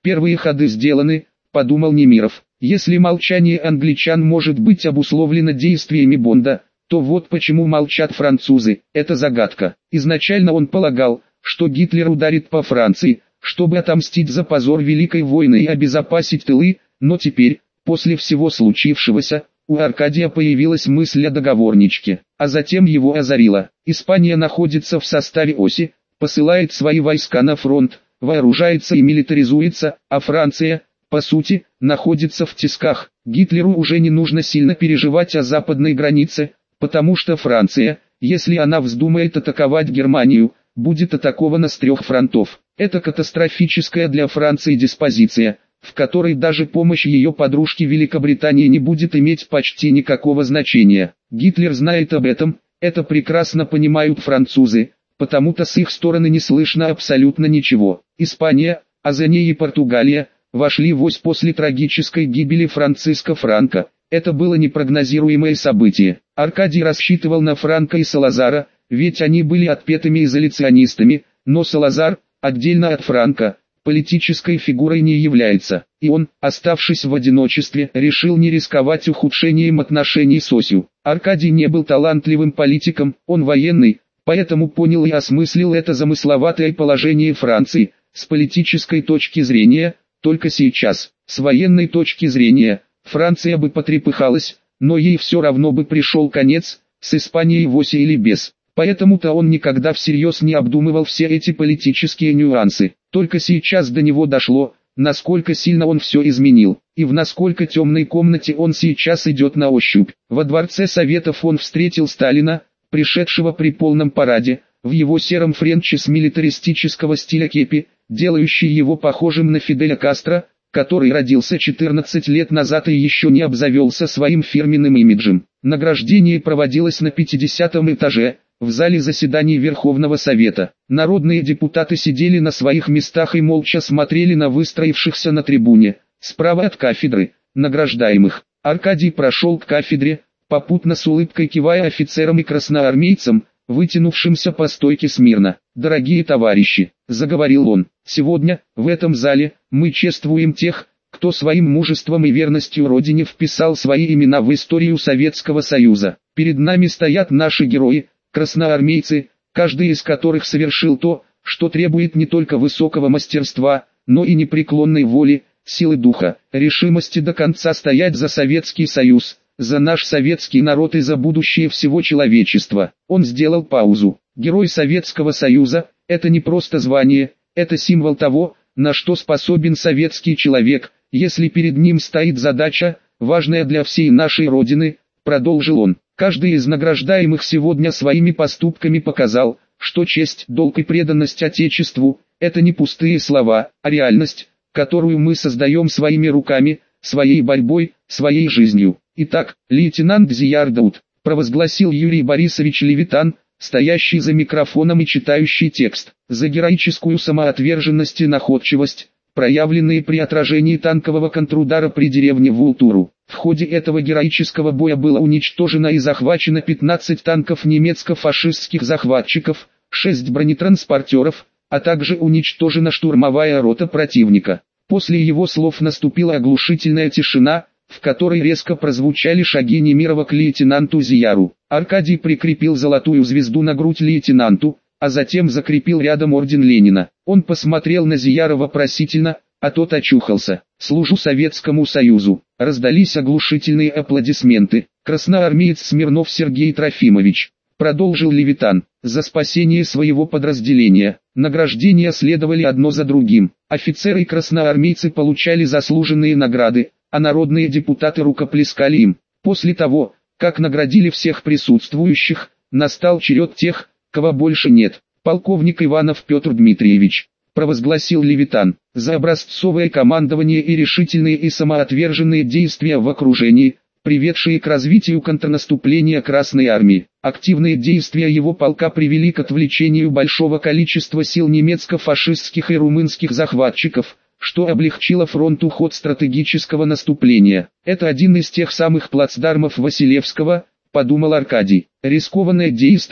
Первые ходы сделаны, подумал Немиров. Если молчание англичан может быть обусловлено действиями Бонда, то вот почему молчат французы, это загадка. Изначально он полагал, что Гитлер ударит по Франции, чтобы отомстить за позор Великой войны и обезопасить тылы, но теперь, после всего случившегося, у Аркадия появилась мысль о договорничке, а затем его озарило. Испания находится в составе оси, посылает свои войска на фронт, вооружается и милитаризуется, а Франция, по сути, находится в тисках. Гитлеру уже не нужно сильно переживать о западной границе, потому что Франция, если она вздумает атаковать Германию, будет атакована с 3 фронтов. Это катастрофическая для Франции диспозиция, в которой даже помощь ее подружки Великобритании не будет иметь почти никакого значения. Гитлер знает об этом, это прекрасно понимают французы, потому-то с их стороны не слышно абсолютно ничего. Испания, а за ней и Португалия, вошли в ось после трагической гибели Франциско Франко. Это было непрогнозируемое событие. Аркадий рассчитывал на Франко и Салазара, ведь они были отпетыми изоляционистами, но Салазар, отдельно от Франко, политической фигурой не является, и он, оставшись в одиночестве, решил не рисковать ухудшением отношений с осью. Аркадий не был талантливым политиком, он военный, поэтому понял и осмыслил это замысловатое положение Франции, с политической точки зрения, только сейчас, с военной точки зрения, Франция бы потрепыхалась, но ей все равно бы пришел конец, с Испанией в оси или без. Поэтому-то он никогда всерьез не обдумывал все эти политические нюансы. Только сейчас до него дошло, насколько сильно он все изменил, и в насколько темной комнате он сейчас идет на ощупь. Во Дворце Советов он встретил Сталина, пришедшего при полном параде, в его сером френче с милитаристического стиля кепи, делающий его похожим на Фиделя Кастро, который родился 14 лет назад и еще не обзавелся своим фирменным имиджем. Награждение проводилось на 50-м этаже, в зале заседаний Верховного Совета. Народные депутаты сидели на своих местах и молча смотрели на выстроившихся на трибуне, справа от кафедры, награждаемых. Аркадий прошел к кафедре, попутно с улыбкой кивая офицерам и красноармейцам, вытянувшимся по стойке смирно. «Дорогие товарищи», — заговорил он, — «сегодня, в этом зале, мы чествуем тех, кто своим мужеством и верностью Родине вписал свои имена в историю Советского Союза. Перед нами стоят наши герои, красноармейцы, каждый из которых совершил то, что требует не только высокого мастерства, но и непреклонной воли, силы духа, решимости до конца стоять за Советский Союз, за наш советский народ и за будущее всего человечества». Он сделал паузу. Герой Советского Союза – это не просто звание, это символ того, на что способен советский человек, если перед ним стоит задача, важная для всей нашей Родины, продолжил он. Каждый из награждаемых сегодня своими поступками показал, что честь, долг и преданность Отечеству – это не пустые слова, а реальность, которую мы создаем своими руками, своей борьбой, своей жизнью. Итак, лейтенант Зияр Дауд, провозгласил Юрий Борисович Левитан, стоящий за микрофоном и читающий текст, за героическую самоотверженность и находчивость, проявленные при отражении танкового контрудара при деревне Вултуру. В ходе этого героического боя было уничтожено и захвачено 15 танков немецко-фашистских захватчиков, 6 бронетранспортеров, а также уничтожена штурмовая рота противника. После его слов наступила оглушительная тишина, в которой резко прозвучали шаги Немирова к лейтенанту Зияру. Аркадий прикрепил золотую звезду на грудь лейтенанту, а затем закрепил рядом орден Ленина. Он посмотрел на Зияра вопросительно, а тот очухался. «Служу Советскому Союзу». Раздались оглушительные аплодисменты. «Красноармеец Смирнов Сергей Трофимович», продолжил Левитан, за спасение своего подразделения. Награждения следовали одно за другим. Офицеры и красноармейцы получали заслуженные награды, а народные депутаты рукоплескали им. После того, как наградили всех присутствующих, настал черед тех, кого больше нет. «Полковник Иванов Петр Дмитриевич», провозгласил Левитан, за образцовое командование и решительные и самоотверженные действия в окружении, приведшие к развитию контрнаступления Красной Армии. Активные действия его полка привели к отвлечению большого количества сил немецко-фашистских и румынских захватчиков, что облегчило фронту ход стратегического наступления. «Это один из тех самых плацдармов Василевского», — подумал Аркадий. «Рискованное действие,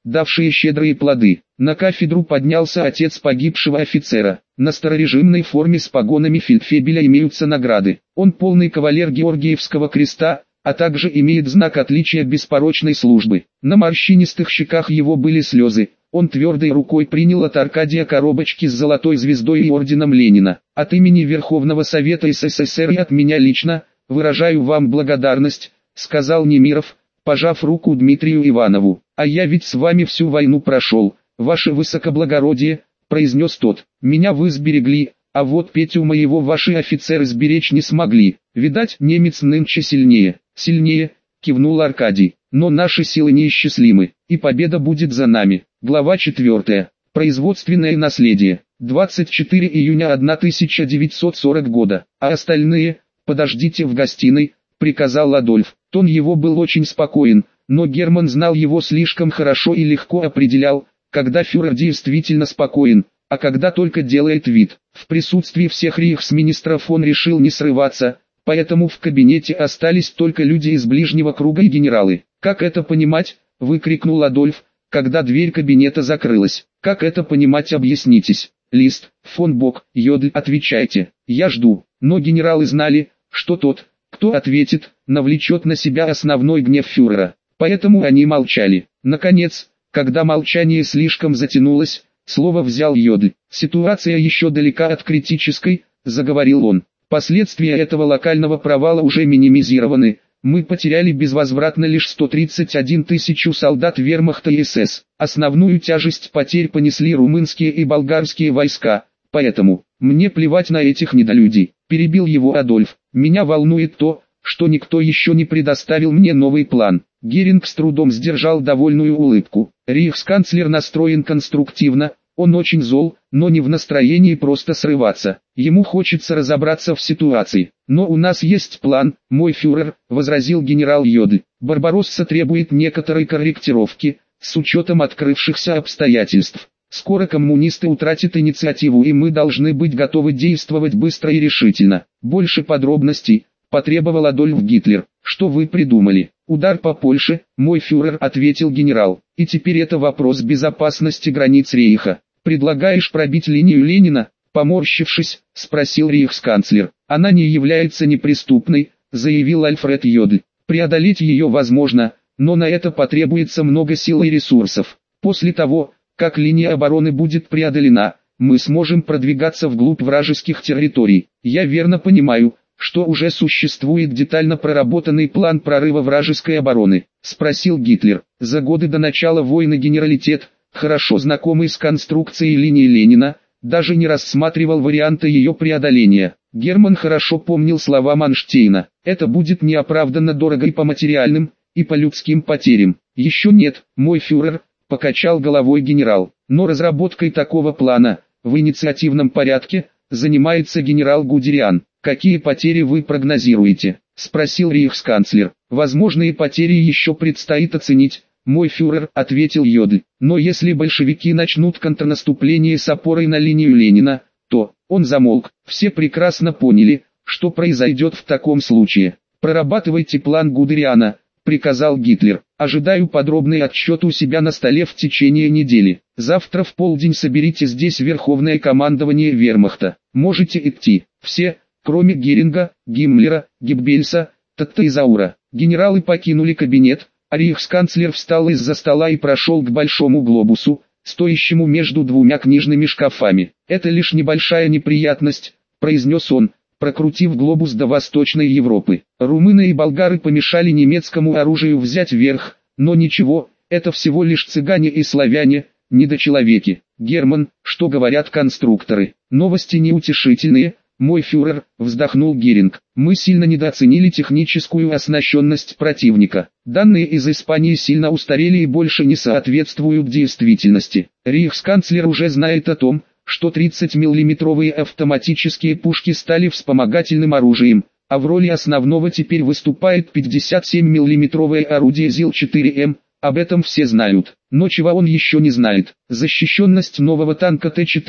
давшие щедрые плоды. На кафедру поднялся отец погибшего офицера. На старорежимной форме с погонами фельдфебеля имеются награды. Он полный кавалер Георгиевского креста, а также имеет знак отличия беспорочной службы. На морщинистых щеках его были слезы. Он твердой рукой принял от Аркадия коробочки с золотой звездой и орденом Ленина. От имени Верховного Совета СССР и от меня лично, выражаю вам благодарность, сказал Немиров, пожав руку Дмитрию Иванову. А я ведь с вами всю войну прошел, ваше высокоблагородие, произнес тот. Меня вы сберегли, а вот Петю моего ваши офицеры сберечь не смогли. Видать, немец нынче сильнее. Сильнее, кивнул Аркадий. Но наши силы неисчислимы, и победа будет за нами. Глава 4. Производственное наследие. 24 июня 1940 года. А остальные, подождите в гостиной, приказал Адольф. Тон его был очень спокоен, но Герман знал его слишком хорошо и легко определял, когда фюрер действительно спокоен, а когда только делает вид. В присутствии всех рейхсминистров он решил не срываться, поэтому в кабинете остались только люди из ближнего круга и генералы. «Как это понимать?» – выкрикнул Адольф, когда дверь кабинета закрылась. «Как это понимать, объяснитесь?» Лист, фон Бок, Йодль, отвечайте. Я жду. Но генералы знали, что тот, кто ответит, навлечет на себя основной гнев фюрера. Поэтому они молчали. Наконец, когда молчание слишком затянулось, слово взял Йодль. «Ситуация еще далека от критической», – заговорил он. «Последствия этого локального провала уже минимизированы. Мы потеряли безвозвратно лишь 131 тысячу солдат вермахта и СС. Основную тяжесть потерь понесли румынские и болгарские войска, поэтому мне плевать на этих недолюдей», – перебил его Адольф. «Меня волнует то, что никто еще не предоставил мне новый план». Геринг с трудом сдержал довольную улыбку. Рейхсканцлер настроен конструктивно, он очень зол, но не в настроении просто срываться. Ему хочется разобраться в ситуации. «Но у нас есть план, мой фюрер», – возразил генерал Йодль. «Барбаросса требует некоторой корректировки, с учетом открывшихся обстоятельств. Скоро коммунисты утратят инициативу, и мы должны быть готовы действовать быстро и решительно». «Больше подробностей», – потребовал Адольф Гитлер. «Что вы придумали?» «Удар по Польше, мой фюрер», – ответил генерал. «И теперь это вопрос безопасности границ Рейха. Предлагаешь пробить линию Ленина?» Поморщившись, спросил рейхсканцлер. «Она не является неприступной», – заявил Альфред Йодль. «Преодолеть ее возможно, но на это потребуется много сил и ресурсов. После того, как линия обороны будет преодолена, мы сможем продвигаться вглубь вражеских территорий. Я верно понимаю, что уже существует детально проработанный план прорыва вражеской обороны?» – спросил Гитлер. За годы до начала войны генералитет, хорошо знакомый с конструкцией линии Ленина, даже не рассматривал варианты ее преодоления. Герман хорошо помнил слова Манштейна: «Это будет неоправданно дорого и по материальным, и по людским потерям». «Еще нет, мой фюрер», – покачал головой генерал. «Но разработкой такого плана, в инициативном порядке, занимается генерал Гудериан». «Какие потери вы прогнозируете?» – спросил рейхсканцлер. «Возможные потери еще предстоит оценить, мой фюрер», – ответил Йодль. «Но если большевики начнут контрнаступление с опорой на линию Ленина, то...» Он замолк. Все прекрасно поняли, что произойдет в таком случае. «Прорабатывайте план Гудериана», – приказал Гитлер. «Ожидаю подробный отчет у себя на столе в течение недели. Завтра в полдень соберите здесь Верховное командование Вермахта. Можете идти. Все, кроме Геринга, Гиммлера, Геббельса, Тотта и Заура». Генералы покинули кабинет, а рейхсканцлер встал из-за стола и прошел к большому глобусу, стоящему между двумя книжными шкафами. «Это лишь небольшая неприятность», – произнес он, прокрутив глобус до Восточной Европы. «Румыны и болгары помешали немецкому оружию взять верх, но ничего, это всего лишь цыгане и славяне, недочеловеки. Герман, что говорят конструкторы? Новости неутешительные, мой фюрер», – вздохнул Геринг. «Мы сильно недооценили техническую оснащенность противника. Данные из Испании сильно устарели и больше не соответствуют действительности. Рейхсканцлер уже знает о том, что 30-миллиметровые автоматические пушки стали вспомогательным оружием, а в роли основного теперь выступает 57-миллиметровое орудие ЗИЛ-4М, об этом все знают. Но чего он еще не знает? Защищенность нового танка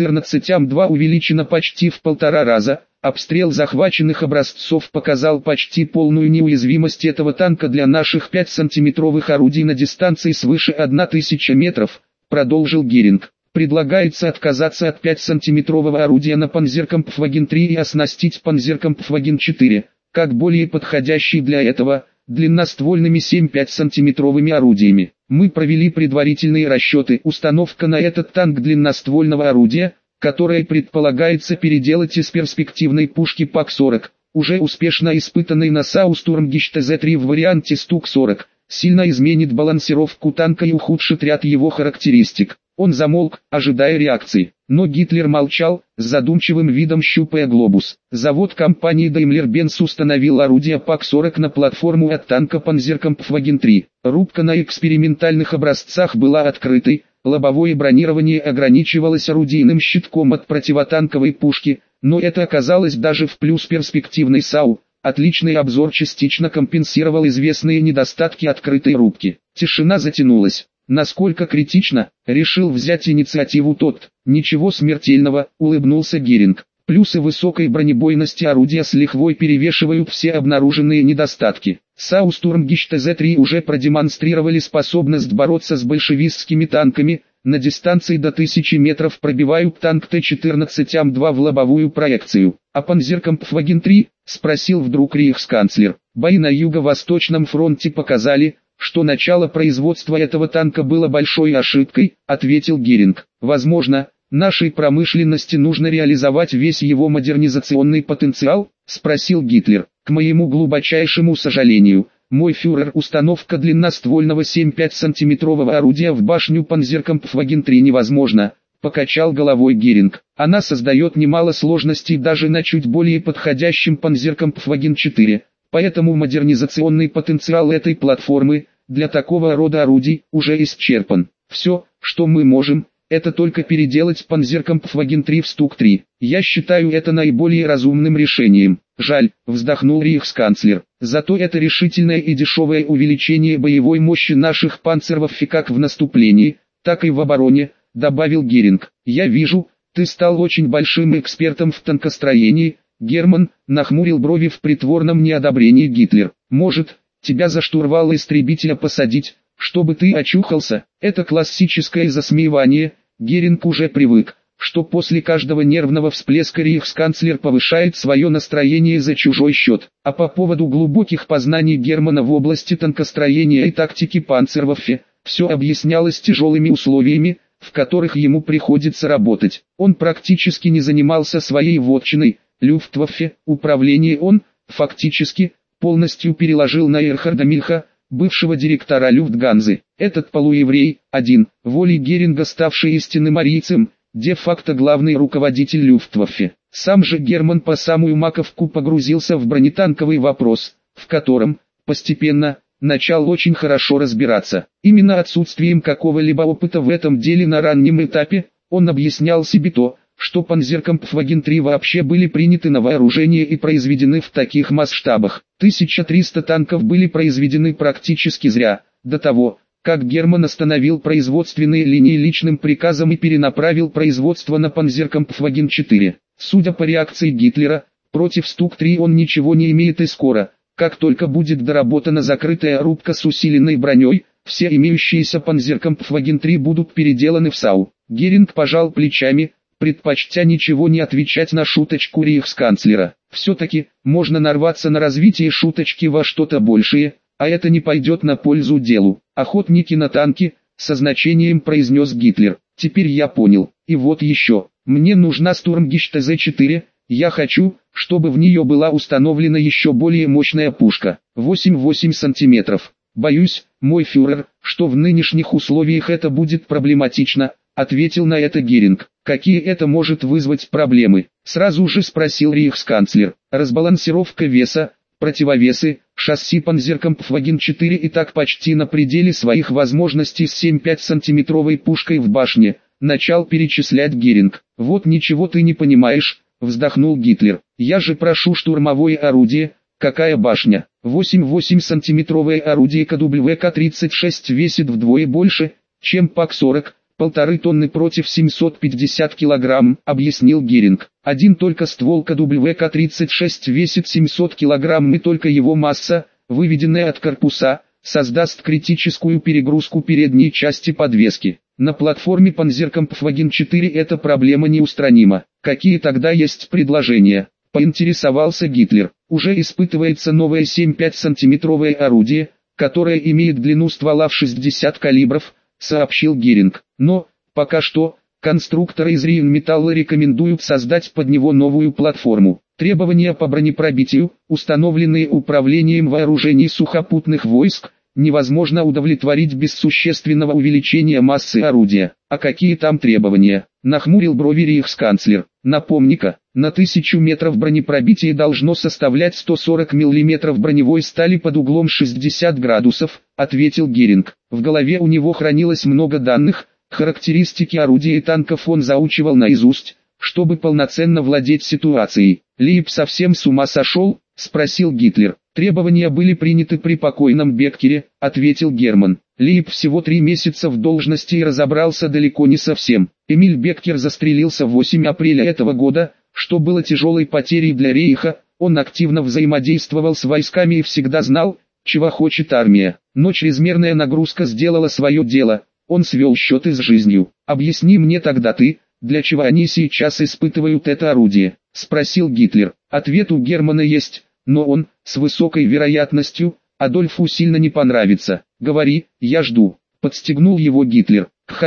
Т-14М2 увеличена почти в 1,5 раза. Обстрел захваченных образцов показал почти полную неуязвимость этого танка для наших 5-сантиметровых орудий на дистанции свыше 1000 метров, продолжил Геринг. Предлагается отказаться от 5-сантиметрового орудия на Panzerkampfwagen-3 и оснастить Panzerkampfwagen-4, как более подходящий для этого, длинноствольными 7-5-сантиметровыми орудиями. Мы провели предварительные расчеты. Установка на этот танк длинноствольного орудия, которое предполагается переделать из перспективной пушки ПАК-40, уже успешно испытанной на Sausturmgeschütz Z3 в варианте Стук-40, сильно изменит балансировку танка и ухудшит ряд его характеристик. Он замолк, ожидая реакции. Но Гитлер молчал, с задумчивым видом щупая глобус. Завод компании Daimler-Benz установил орудие ПАК-40 на платформу от танка Panzerkampfwagen-3. Рубка на экспериментальных образцах была открытой, лобовое бронирование ограничивалось орудийным щитком от противотанковой пушки, но это оказалось даже в плюс перспективной САУ. Отличный обзор частично компенсировал известные недостатки открытой рубки. Тишина затянулась. Насколько критично, решил взять инициативу тот. Ничего смертельного, улыбнулся Геринг. Плюсы высокой бронебойности орудия с лихвой перевешивают все обнаруженные недостатки. Sausturmgeschütz Z3 уже продемонстрировали способность бороться с большевистскими танками, на дистанции до 1000 метров пробивают танк Т-14М2 в лобовую проекцию. А Panzerkampfwagen-3, спросил вдруг рейхсканцлер. Бои на Юго-Восточном фронте показали, что начало производства этого танка было большой ошибкой, ответил Геринг. Возможно, нашей промышленности нужно реализовать весь его модернизационный потенциал, спросил Гитлер. К моему глубочайшему сожалению, мой фюрер, установка длинноствольного 7-5-сантиметрового орудия в башню Panzerkampfwagen-3 невозможно, покачал головой Геринг. Она создает немало сложностей даже на чуть более подходящем Panzerkampfwagen-4, поэтому модернизационный потенциал этой платформы для такого рода орудий уже исчерпан. Все, что мы можем, это только переделать Panzerkampfwagen-3 в Стук-3. Я считаю это наиболее разумным решением. Жаль, вздохнул рейхсканцлер. Зато это решительное и дешевое увеличение боевой мощи наших панцерваффе как в наступлении, так и в обороне, добавил Геринг. Я вижу, ты стал очень большим экспертом в танкостроении, Герман, нахмурил брови в притворном неодобрении Гитлер. Может, тебя за штурвал истребителя посадить, чтобы ты очухался? Это классическое засмеивание. Геринг уже привык, что после каждого нервного всплеска рейхсканцлер повышает свое настроение за чужой счет. А по поводу глубоких познаний Германа в области танкостроения и тактики панцерваффе, все объяснялось тяжелыми условиями, в которых ему приходится работать. Он практически не занимался своей вотчиной, Люфтваффе. Управление он, фактически, полностью переложил на Эрхарда Мильха, бывшего директора Люфтганзы. Этот полуеврей, один, волей Геринга ставший истинным арийцем, де-факто главный руководитель Люфтваффе. Сам же Герман по самую маковку погрузился в бронетанковый вопрос, в котором, постепенно, начал очень хорошо разбираться. Именно отсутствием какого-либо опыта в этом деле на раннем этапе, он объяснял себе то, что Panzerkampfwagen-3 вообще были приняты на вооружение и произведены в таких масштабах. 1300 танков были произведены практически зря, до того, как Герман остановил производственные линии личным приказом и перенаправил производство на Panzerkampfwagen-4. Судя по реакции Гитлера, против Стук-3 он ничего не имеет и скоро, как только будет доработана закрытая рубка с усиленной броней, все имеющиеся Panzerkampfwagen-3 будут переделаны в САУ. Геринг пожал плечами, предпочтя ничего не отвечать на шуточку рейхсканцлера. Все-таки, можно нарваться на развитие шуточки во что-то большее, а это не пойдет на пользу делу. Охотники на танки, со значением произнес Гитлер. Теперь я понял. И вот еще, мне нужна Sturmgeschütz Z4, я хочу, чтобы в нее была установлена еще более мощная пушка, 8,8 сантиметров. Боюсь, мой фюрер, что в нынешних условиях это будет проблематично, ответил на это Геринг. Какие это может вызвать проблемы? Сразу же спросил рейхсканцлер. Разбалансировка веса, противовесы, шасси Panzerkampfwagen-4 и так почти на пределе своих возможностей с 7,5 сантиметровой пушкой в башне, начал перечислять Геринг. Вот ничего ты не понимаешь, вздохнул Гитлер. Я же прошу штурмовое орудие, какая башня? 8,8 сантиметровое орудие КВК-36 весит вдвое больше, чем ПАК-40, 1,5 тонны против 750 килограмм, объяснил Геринг. Один только ствол КВК-36 весит 700 килограмм и только его масса, выведенная от корпуса, создаст критическую перегрузку передней части подвески. На платформе Panzerkampfwagen 4 эта проблема неустранима. Какие тогда есть предложения? Поинтересовался Гитлер. Уже испытывается новое 7,5 сантиметровое орудие, которое имеет длину ствола в 60 калибров, сообщил Геринг. Но, пока что, конструкторы из Rheinmetall рекомендуют создать под него новую платформу. Требования по бронепробитию, установленные Управлением вооружений сухопутных войск, невозможно удовлетворить без существенного увеличения массы орудия. А какие там требования? Нахмурил брови рейхсканцлер. Напомни-ка, на 1000 метров бронепробитие должно составлять 140 мм броневой стали под углом 60 градусов, ответил Геринг. В голове у него хранилось много данных, характеристики орудия и танков он заучивал наизусть, чтобы полноценно владеть ситуацией. Лейб совсем с ума сошел? Спросил Гитлер. Требования были приняты при покойном Беккере, ответил Герман. Лейб всего 3 месяца в должности и разобрался далеко не совсем. Эмиль Беккер застрелился 8 апреля этого года, что было тяжелой потерей для Рейха. Он активно взаимодействовал с войсками и всегда знал, чего хочет армия. Но чрезмерная нагрузка сделала свое дело, он свел счеты с жизнью. Объясни мне тогда ты, для чего они сейчас испытывают это орудие? Спросил Гитлер. Ответ у Германа есть, но он, с высокой вероятностью, Адольфу сильно не понравится. Говори, я жду. Подстегнул его Гитлер.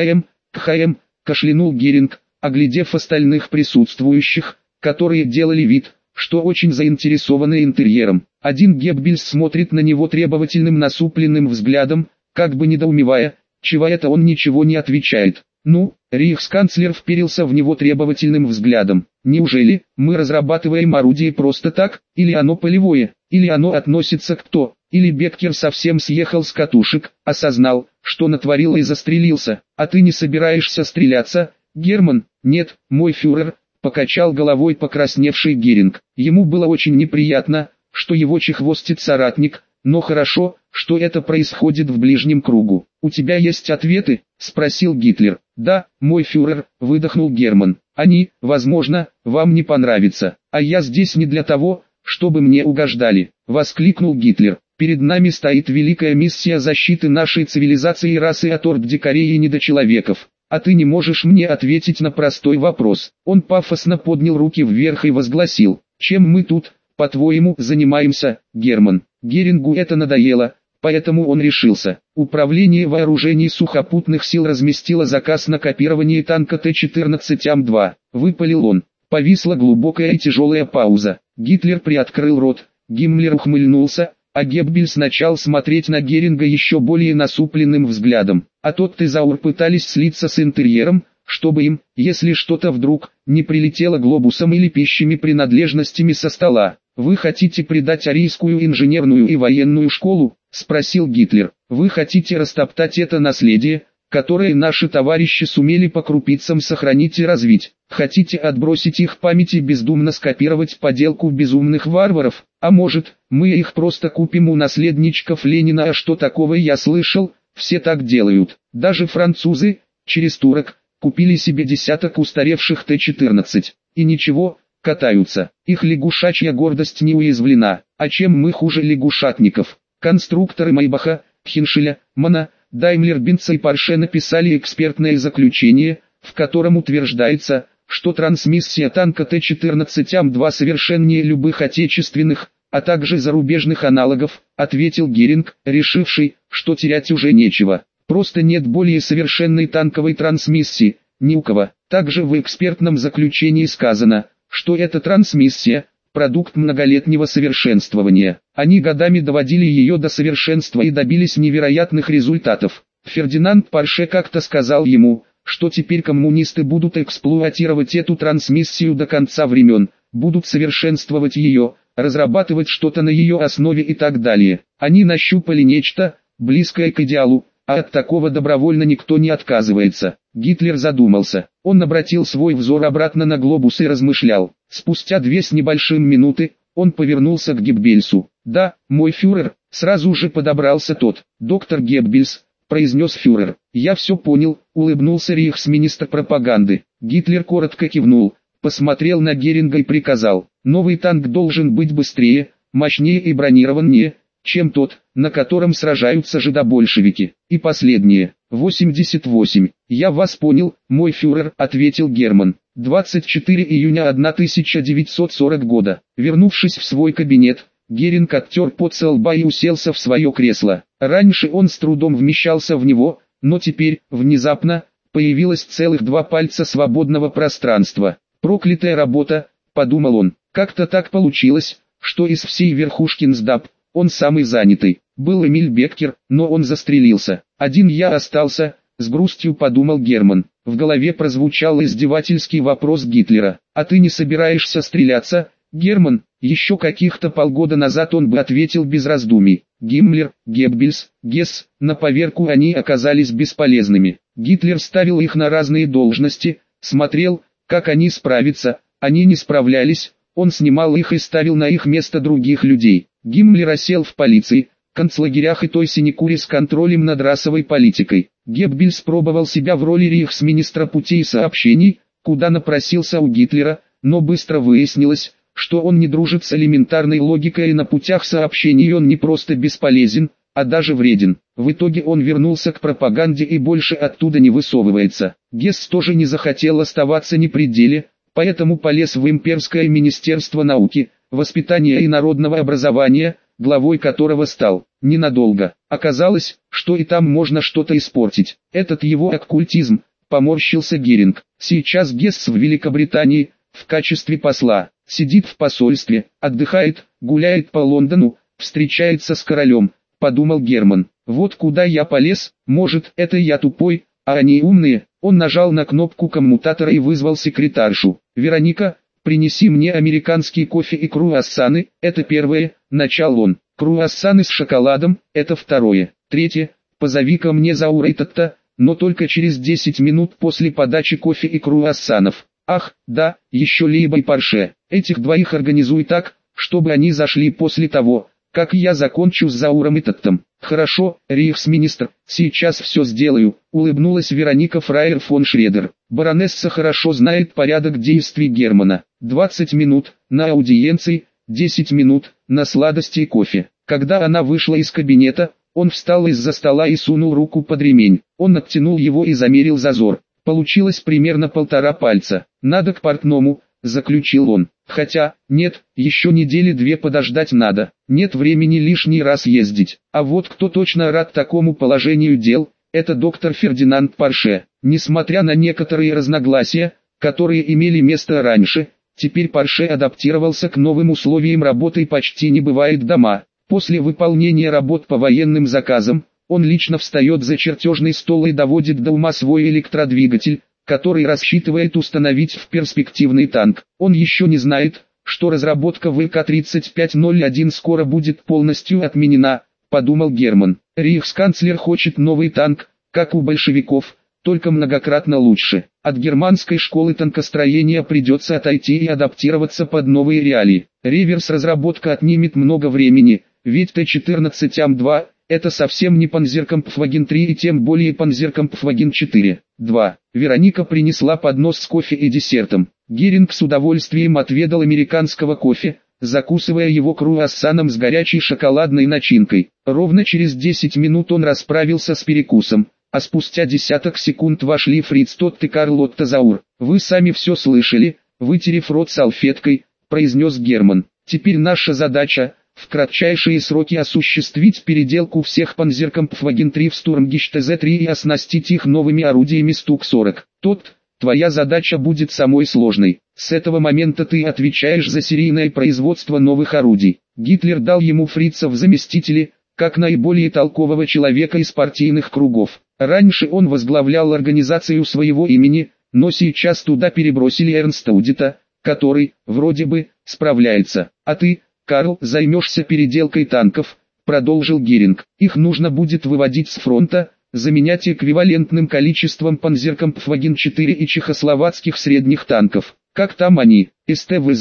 КХМ, кашлянул Геринг, оглядев остальных присутствующих, которые делали вид, что очень заинтересованы интерьером. Один Геббельс смотрит на него требовательным насупленным взглядом, как бы недоумевая, чего это он ничего не отвечает. Ну, рейхсканцлер вперился в него требовательным взглядом. Неужели мы разрабатываем орудие просто так, или оно полевое, или оно относится к кто? Или Беккер совсем съехал с катушек, осознал, что натворил и застрелился? А ты не собираешься стреляться, Герман? Нет, мой фюрер, покачал головой покрасневший Геринг. Ему было очень неприятно, что его чехвостит соратник, но хорошо, что это происходит в ближнем кругу. «У тебя есть ответы?» – спросил Гитлер. «Да, мой фюрер», – выдохнул Герман. «Они, возможно, вам не понравятся, а я здесь не для того, чтобы мне угождали», – воскликнул Гитлер. «Перед нами стоит великая миссия защиты нашей цивилизации и расы от орд дикарей и недочеловеков. А ты не можешь мне ответить на простой вопрос». Он пафосно поднял руки вверх и возгласил: «Чем мы тут, по-твоему, занимаемся, Герман?» Герингу это надоело, поэтому он решился. Управление вооружений сухопутных сил разместило заказ на копирование танка Т-14Ам-2. Выпалил он. Повисла глубокая и тяжелая пауза. Гитлер приоткрыл рот, Гиммлер ухмыльнулся, а Геббельс начал смотреть на Геринга еще более насупленным взглядом. А тот и Заур пытались слиться с интерьером, чтобы им, если что-то вдруг, не прилетело глобусом или пищими принадлежностями со стола. «Вы хотите предать арийскую инженерную и военную школу?» – спросил Гитлер. «Вы хотите растоптать это наследие, которое наши товарищи сумели по крупицам сохранить и развить? Хотите отбросить их память и бездумно скопировать поделку безумных варваров? А может, мы их просто купим у наследничков Ленина? А что такого я слышал? Все так делают. Даже французы, через турок, купили себе десяток устаревших Т-14. И ничего, катаются. Их лягушачья гордость не уязвлена. А чем мы хуже лягушатников? Конструкторы Майбаха, Хиншеля, Мана, Даймлер-Бенца и Порше написали экспертное заключение, в котором утверждается, что трансмиссия танка Т-14Ам-2 совершеннее любых отечественных, а также зарубежных аналогов, ответил Геринг, решивший, что терять уже нечего. Просто нет более совершенной танковой трансмиссии, ни у кого. Также в экспертном заключении сказано, что эта трансмиссия – продукт многолетнего совершенствования. Они годами доводили ее до совершенства и добились невероятных результатов. Фердинанд Порше как-то сказал ему, что теперь коммунисты будут эксплуатировать эту трансмиссию до конца времен, будут совершенствовать ее, разрабатывать что-то на ее основе и так далее. Они нащупали нечто, близкое к идеалу, а от такого добровольно никто не отказывается. Гитлер задумался. Он обратил свой взор обратно на глобус и размышлял. Спустя 2 с небольшим минуты, Он повернулся к Геббельсу. «Да, мой фюрер», сразу же подобрался тот. «Доктор Геббельс», произнес фюрер. «Я все понял», улыбнулся рейхсминистр пропаганды. Гитлер коротко кивнул, посмотрел на Геринга и приказал: «Новый танк должен быть быстрее, мощнее и бронированнее, чем тот, на котором сражаются жидобольшевики». И последнее. 88. «Я вас понял, мой фюрер», ответил Герман. 24 июня 1940 года. Вернувшись в свой кабинет, Геринг оттер пот со лба и уселся в свое кресло. Раньше он с трудом вмещался в него, но теперь, внезапно, появилось целых 2 пальца свободного пространства. «Проклятая работа», — подумал он. Как-то так получилось, что из всей верхушки НСДАП он самый занятый. Был Эмиль Беккер, но он застрелился. Один я остался, с грустью подумал Герман. В голове прозвучал издевательский вопрос Гитлера: «А ты не собираешься стреляться, Герман?» Еще каких-то полгода назад он бы ответил без раздумий. Гиммлер, Геббельс, Гесс, на поверку они оказались бесполезными. Гитлер ставил их на разные должности, смотрел, как они справятся, они не справлялись, он снимал их и ставил на их место других людей. Гиммлер осел в полиции, концлагерях и той синекуре с контролем над расовой политикой. Геббельс пробовал себя в роли рейхсминистра путей сообщений, куда напросился у Гитлера, но быстро выяснилось, что он не дружит с элементарной логикой и на путях сообщений он не просто бесполезен, а даже вреден. В итоге он вернулся к пропаганде и больше оттуда не высовывается. Гесс тоже не захотел оставаться ни при деле, поэтому полез в имперское министерство науки, воспитания и народного образования, главой которого стал. Ненадолго. Оказалось, что и там можно что-то испортить. Этот его оккультизм, поморщился Геринг. Сейчас Гесс в Великобритании, в качестве посла, сидит в посольстве, отдыхает, гуляет по Лондону, встречается с королем, подумал Герман. Вот куда я полез, может, это я тупой, а они умные. Он нажал на кнопку коммутатора и вызвал секретаршу. «Вероника, принеси мне американский кофе и круассаны», это первое, начал он. «Круассаны с шоколадом, это второе. Третье, позови-ка мне Заурейтата, но только через 10 минут после подачи кофе и круассанов. Ах, да, еще Лейба и Порше. Этих двоих организуй так, чтобы они зашли после того, как я закончу с Зауром и Таттом». «Хорошо, рейхсминистр, сейчас все сделаю», улыбнулась Вероника Фрайер фон Шредер. Баронесса хорошо знает порядок действий Германа. 20 минут на аудиенции, 10 минут на сладости и кофе. Когда она вышла из кабинета, он встал из-за стола и сунул руку под ремень. Он оттянул его и замерил зазор. Получилось примерно 1,5 пальца. «Надо к портному», заключил он. «Хотя, нет, еще недели 2 подождать надо. Нет времени лишний раз ездить». А вот кто точно рад такому положению дел, это доктор Фердинанд Порше. Несмотря на некоторые разногласия, которые имели место раньше, теперь Порше адаптировался к новым условиям работы и почти не бывает дома. После выполнения работ по военным заказам, он лично встает за чертежный стол и доводит до ума свой электродвигатель, который рассчитывает установить в перспективный танк. Он еще не знает, что разработка ВК-3501 скоро будет полностью отменена, подумал Герман. Рейхсканцлер хочет новый танк, как у большевиков, только многократно лучше. От германской школы танкостроения придется отойти и адаптироваться под новые реалии. Реверс-разработка отнимет много времени, ведь Т-14М2 – это совсем не Панзеркампфваген 3 и тем более Панзеркампфваген 4. 2. Вероника принесла поднос с кофе и десертом. Геринг с удовольствием отведал американского кофе, закусывая его круассаном с горячей шоколадной начинкой. Ровно через 10 минут он расправился с перекусом, а спустя десяток секунд вошли Фриц Тотт и Карлотта Заур. «Вы сами все слышали», вытерев рот салфеткой, произнес Герман. «Теперь наша задача – в кратчайшие сроки осуществить переделку всех Панзеркампфваген 3 в Стурмгеште З-3 и оснастить их новыми орудиями Стук-40. Тот, твоя задача будет самой сложной. С этого момента ты отвечаешь за серийное производство новых орудий». Гитлер дал ему фрица в заместители, как наиболее толкового человека из партийных кругов. Раньше он возглавлял организацию своего имени, но сейчас туда перебросили Эрнста Удита, который, вроде бы, справляется. «А ты, Карл, займешься переделкой танков», продолжил Геринг. «Их нужно будет выводить с фронта, заменять эквивалентным количеством Панзеркампфваген 4 и чехословацких средних танков. Как там они, СТВЗ,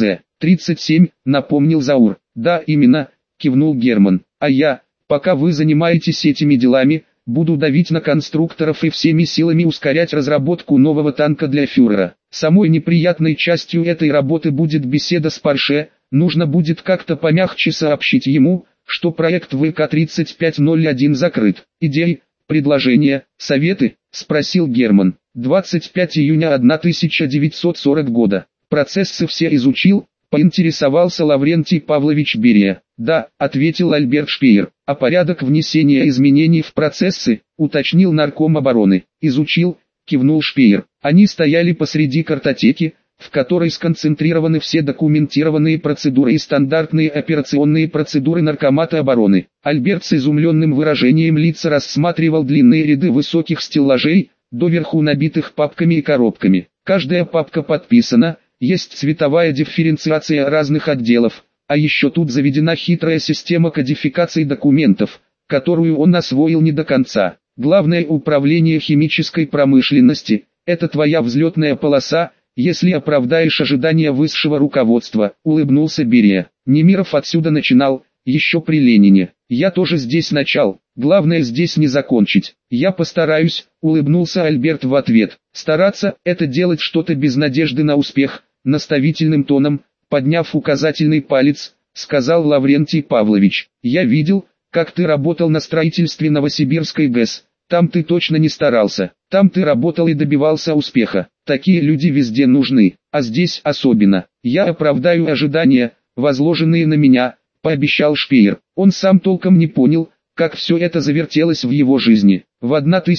37, напомнил Заур. Да, именно, кивнул Герман. А я, пока вы занимаетесь этими делами, буду давить на конструкторов и всеми силами ускорять разработку нового танка для фюрера. Самой неприятной частью этой работы будет беседа с Порше. Нужно будет как-то помягче сообщить ему, что проект ВК-3501 закрыт. Идеи, предложения, советы? Спросил Герман. 25 июня 1940 года. Процессы все изучил? Поинтересовался Лаврентий Павлович Берия. Да, ответил Альберт Шпеер. А порядок внесения изменений в процессы, уточнил нарком обороны. Изучил, кивнул Шпеер. Они стояли посреди картотеки, в которой сконцентрированы все документированные процедуры и стандартные операционные процедуры наркомата обороны. Альберт с изумленным выражением лица рассматривал длинные ряды высоких стеллажей, доверху набитых папками и коробками. Каждая папка подписана, есть цветовая дифференциация разных отделов, а еще тут заведена хитрая система кодификации документов, которую он освоил не до конца. Главное управление химической промышленности – это твоя взлетная полоса, если оправдаешь ожидания высшего руководства, улыбнулся Берия. Немиров отсюда начинал, еще при Ленине. Я тоже здесь начал, главное здесь не закончить. Я постараюсь, улыбнулся Альберт в ответ. Стараться – это делать что-то без надежды на успех, наставительным тоном, подняв указательный палец, сказал Лаврентий Павлович. Я видел, как ты работал на строительстве Новосибирской ГЭС. Там ты точно не старался, там ты работал и добивался успеха. Такие люди везде нужны, а здесь особенно. Я оправдаю ожидания, возложенные на меня, пообещал Шпеер. Он сам толком не понял, как все это завертелось в его жизни. В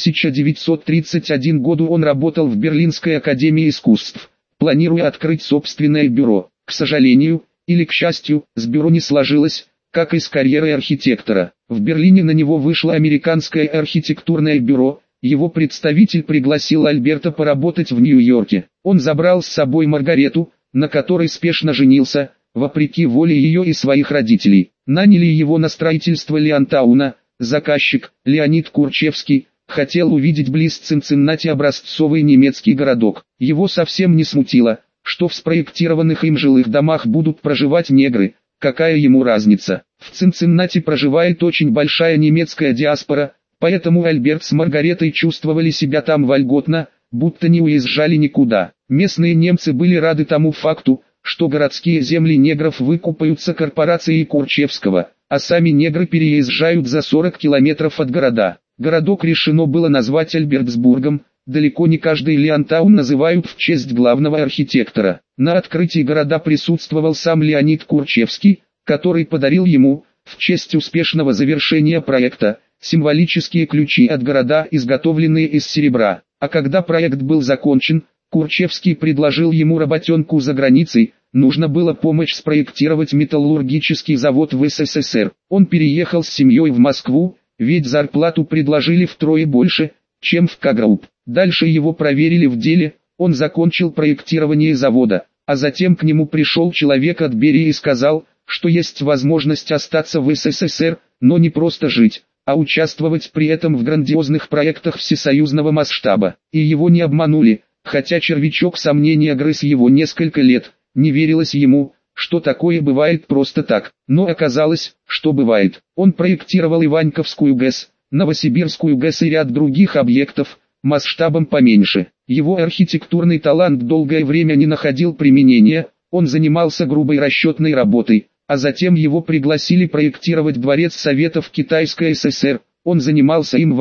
1931 году он работал в Берлинской академии искусств, планируя открыть собственное бюро. К сожалению, или к счастью, с бюро не сложилось, как и с карьерой архитектора. В Берлине на него вышло американское архитектурное бюро, его представитель пригласил Альберта поработать в Нью-Йорке. Он забрал с собой Маргарету, на которой спешно женился, вопреки воле ее и своих родителей. Наняли его на строительство Лиантауна, заказчик, Леонид Курчевский, хотел увидеть близ Цинциннати образцовый немецкий городок. Его совсем не смутило, что в спроектированных им жилых домах будут проживать негры. Какая ему разница? В Цинциннати проживает очень большая немецкая диаспора, поэтому Альберт с Маргаретой чувствовали себя там вольготно, будто не уезжали никуда. Местные немцы были рады тому факту, что городские земли негров выкупаются корпорацией Курчевского, а сами негры переезжают за 40 километров от города. Городок решено было назвать Альбертсбургом, далеко не каждый Лиантаун называют в честь главного архитектора. На открытии города присутствовал сам Леонид Курчевский, который подарил ему, в честь успешного завершения проекта, символические ключи от города, изготовленные из серебра. А когда проект был закончен, Курчевский предложил ему работенку за границей, нужно было помочь спроектировать металлургический завод в СССР. Он переехал с семьей в Москву, ведь зарплату предложили втрое больше, чем в К-Групп. Дальше его проверили в деле, он закончил проектирование завода, а затем к нему пришел человек от Берии и сказал, что есть возможность остаться в СССР, но не просто жить, а участвовать при этом в грандиозных проектах всесоюзного масштаба. И его не обманули, хотя червячок сомнения грыз его несколько лет, не верилось ему, что такое бывает просто так. Но оказалось, что бывает. Он проектировал Иваньковскую ГЭС, Новосибирскую ГЭС и ряд других объектов, масштабом поменьше. Его архитектурный талант долгое время не находил применения, он занимался грубой расчетной работой, а затем его пригласили проектировать Дворец Советов Китайской ССР. Он занимался им в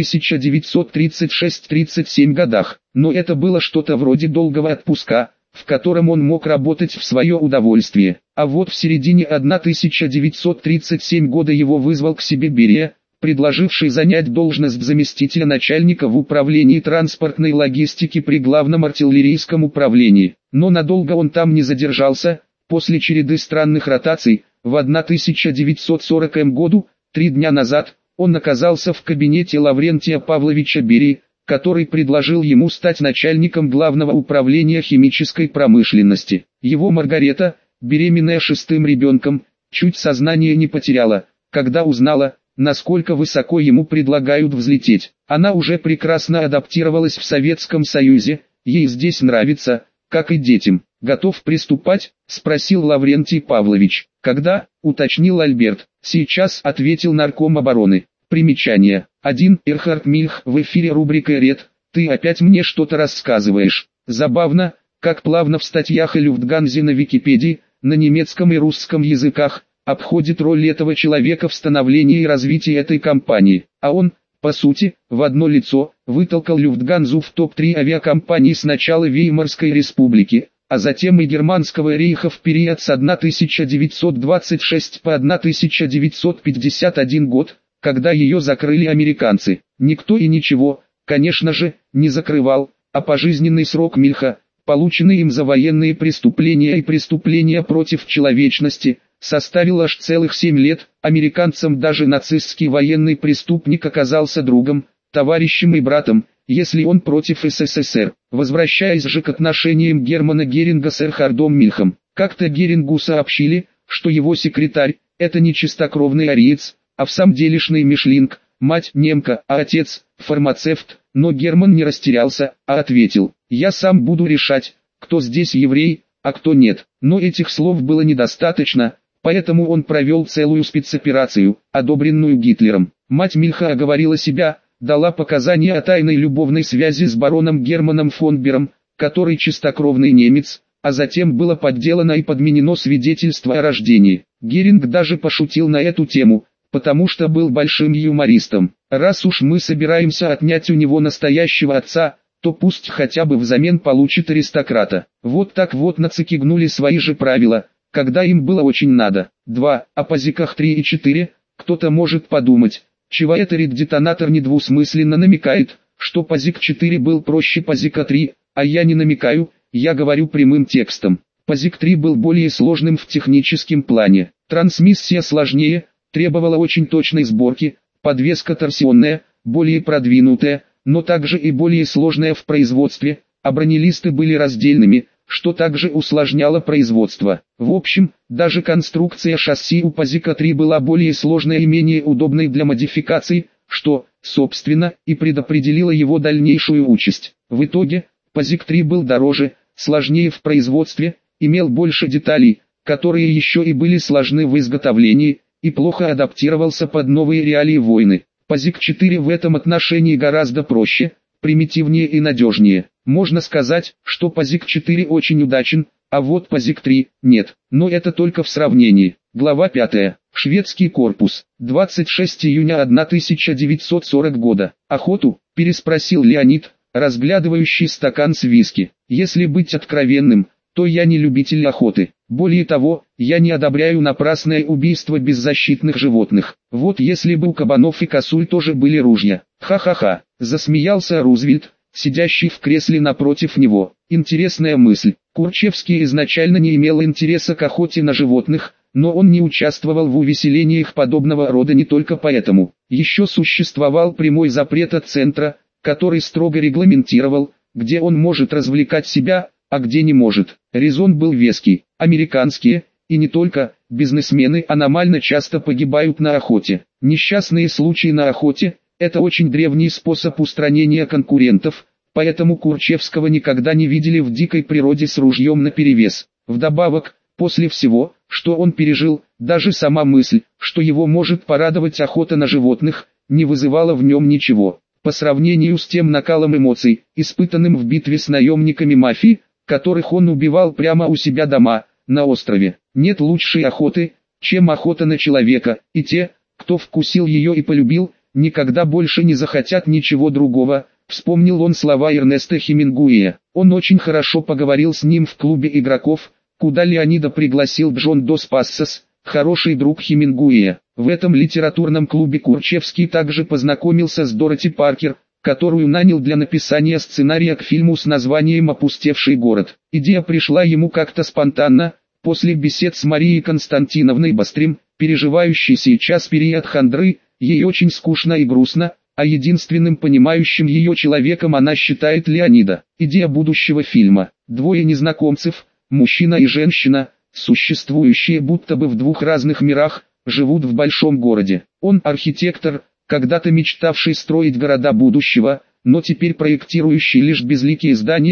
1936-37 годах, но это было что-то вроде долгого отпуска, в котором он мог работать в свое удовольствие. А вот в середине 1937 года его вызвал к себе Берия, предложивший занять должность заместителя начальника в управлении транспортной логистики при главном артиллерийском управлении. Но надолго он там не задержался. После череды странных ротаций, в 1940 году, 3 дня назад, он оказался в кабинете Лаврентия Павловича Берии, который предложил ему стать начальником главного управления химической промышленности. Его Маргарета, беременная 6-м ребенком, чуть сознание не потеряла, когда узнала, насколько высоко ему предлагают взлететь. Она уже прекрасно адаптировалась в Советском Союзе, ей здесь нравится, как и детям. «Готов приступать?» – спросил Лаврентий Павлович. «Когда?» – уточнил Альберт. «Сейчас», – ответил нарком обороны. Примечание. 1. Эрхард Мильх, в эфире рубрика «Ред». «Ты опять мне что-то рассказываешь». Забавно, как плавно в статьях о Люфтганзе на Википедии, на немецком и русском языках, обходит роль этого человека в становлении и развитии этой компании. А он, по сути, в одно лицо, вытолкал Люфтганзу в топ-3 авиакомпаний с начала Веймарской республики, а затем и Германского рейха в период с 1926 по 1951 год, когда ее закрыли американцы. Никто и ничего, конечно же, не закрывал, а пожизненный срок Мильха, полученный им за военные преступления и преступления против человечности, составил аж целых 7 лет. Американцам даже нацистский военный преступник оказался другом, товарищем и братом, если он против СССР. Возвращаясь же к отношениям Германа Геринга с Эрхардом Мильхом, как-то Герингу сообщили, что его секретарь – это не чистокровный ариец, а в самом делешный мишлинг, мать немка, а отец – фармацевт. Но Герман не растерялся, а ответил: «Я сам буду решать, кто здесь еврей, а кто нет». Но этих слов было недостаточно, поэтому он провел целую спецоперацию, одобренную Гитлером. Мать Мильха оговорила себя, дала показания о тайной любовной связи с бароном Германом фон Бером, который чистокровный немец, а затем было подделано и подменено свидетельство о рождении. Геринг даже пошутил на эту тему, потому что был большим юмористом. Раз уж мы собираемся отнять у него настоящего отца, то пусть хотя бы взамен получит аристократа. Вот так вот нацики гнули свои же правила, когда им было очень надо. 2. О позиках 3 и 4, кто-то может подумать, чего это детонатор недвусмысленно намекает, что позик 4 был проще позика 3, а я не намекаю, я говорю прямым текстом. Позик 3 был более сложным в техническом плане, трансмиссия сложнее, требовала очень точной сборки, подвеска торсионная, более продвинутая, но также и более сложная в производстве, а бронелисты были раздельными, что также усложняло производство. В общем, даже конструкция шасси у Позика 3 была более сложной и менее удобной для модификаций, что, собственно, и предопределило его дальнейшую участь. В итоге, Позик 3 был дороже, сложнее в производстве, имел больше деталей, которые еще и были сложны в изготовлении, и плохо адаптировался под новые реалии войны. Позик 4 в этом отношении гораздо проще, примитивнее и надежнее. Можно сказать, что Позик 4 очень удачен, а вот Позик 3 нет. Но это только в сравнении. Глава 5. Шведский корпус. 26 июня 1940 года. «Охоту?» – переспросил Леонид, разглядывающий стакан с виски. «Если быть откровенным, то я не любитель охоты. Более того, я не одобряю напрасное убийство беззащитных животных. Вот если бы у кабанов и косуль тоже были ружья». «Ха-ха-ха», – засмеялся Рузвельт, сидящий в кресле напротив него. Интересная мысль. Курчевский изначально не имел интереса к охоте на животных, но он не участвовал в увеселениях подобного рода не только поэтому. Еще существовал прямой запрет от центра, который строго регламентировал, где он может развлекать себя, а где не может. Резон был веский. Американские, и не только, бизнесмены аномально часто погибают на охоте. Несчастные случаи на охоте – это очень древний способ устранения конкурентов, поэтому Курчевского никогда не видели в дикой природе с ружьем наперевес. Вдобавок, после всего, что он пережил, даже сама мысль, что его может порадовать охота на животных, не вызывала в нем ничего. По сравнению с тем накалом эмоций, испытанным в битве с наемниками мафии, которых он убивал прямо у себя дома, на острове, нет лучшей охоты, чем охота на человека, и те, кто вкусил ее и полюбил, никогда больше не захотят ничего другого. Вспомнил он слова Эрнеста Хемингуэя. Он очень хорошо поговорил с ним в клубе игроков, куда Леонида пригласил Джон Дос Пассос, хороший друг Хемингуэя. В этом литературном клубе Курчевский также познакомился с Дороти Паркер, которую нанял для написания сценария к фильму с названием «Опустевший город». Идея пришла ему как-то спонтанно, после бесед с Марией Константиновной Бастрим, переживающей сейчас период хандры. Ей очень скучно и грустно, а единственным понимающим ее человеком она считает Леонида. Идея будущего фильма. Двое незнакомцев, мужчина и женщина, существующие будто бы в двух разных мирах, живут в большом городе. Он архитектор, когда-то мечтавший строить города будущего, но теперь проектирующий лишь безликие здания,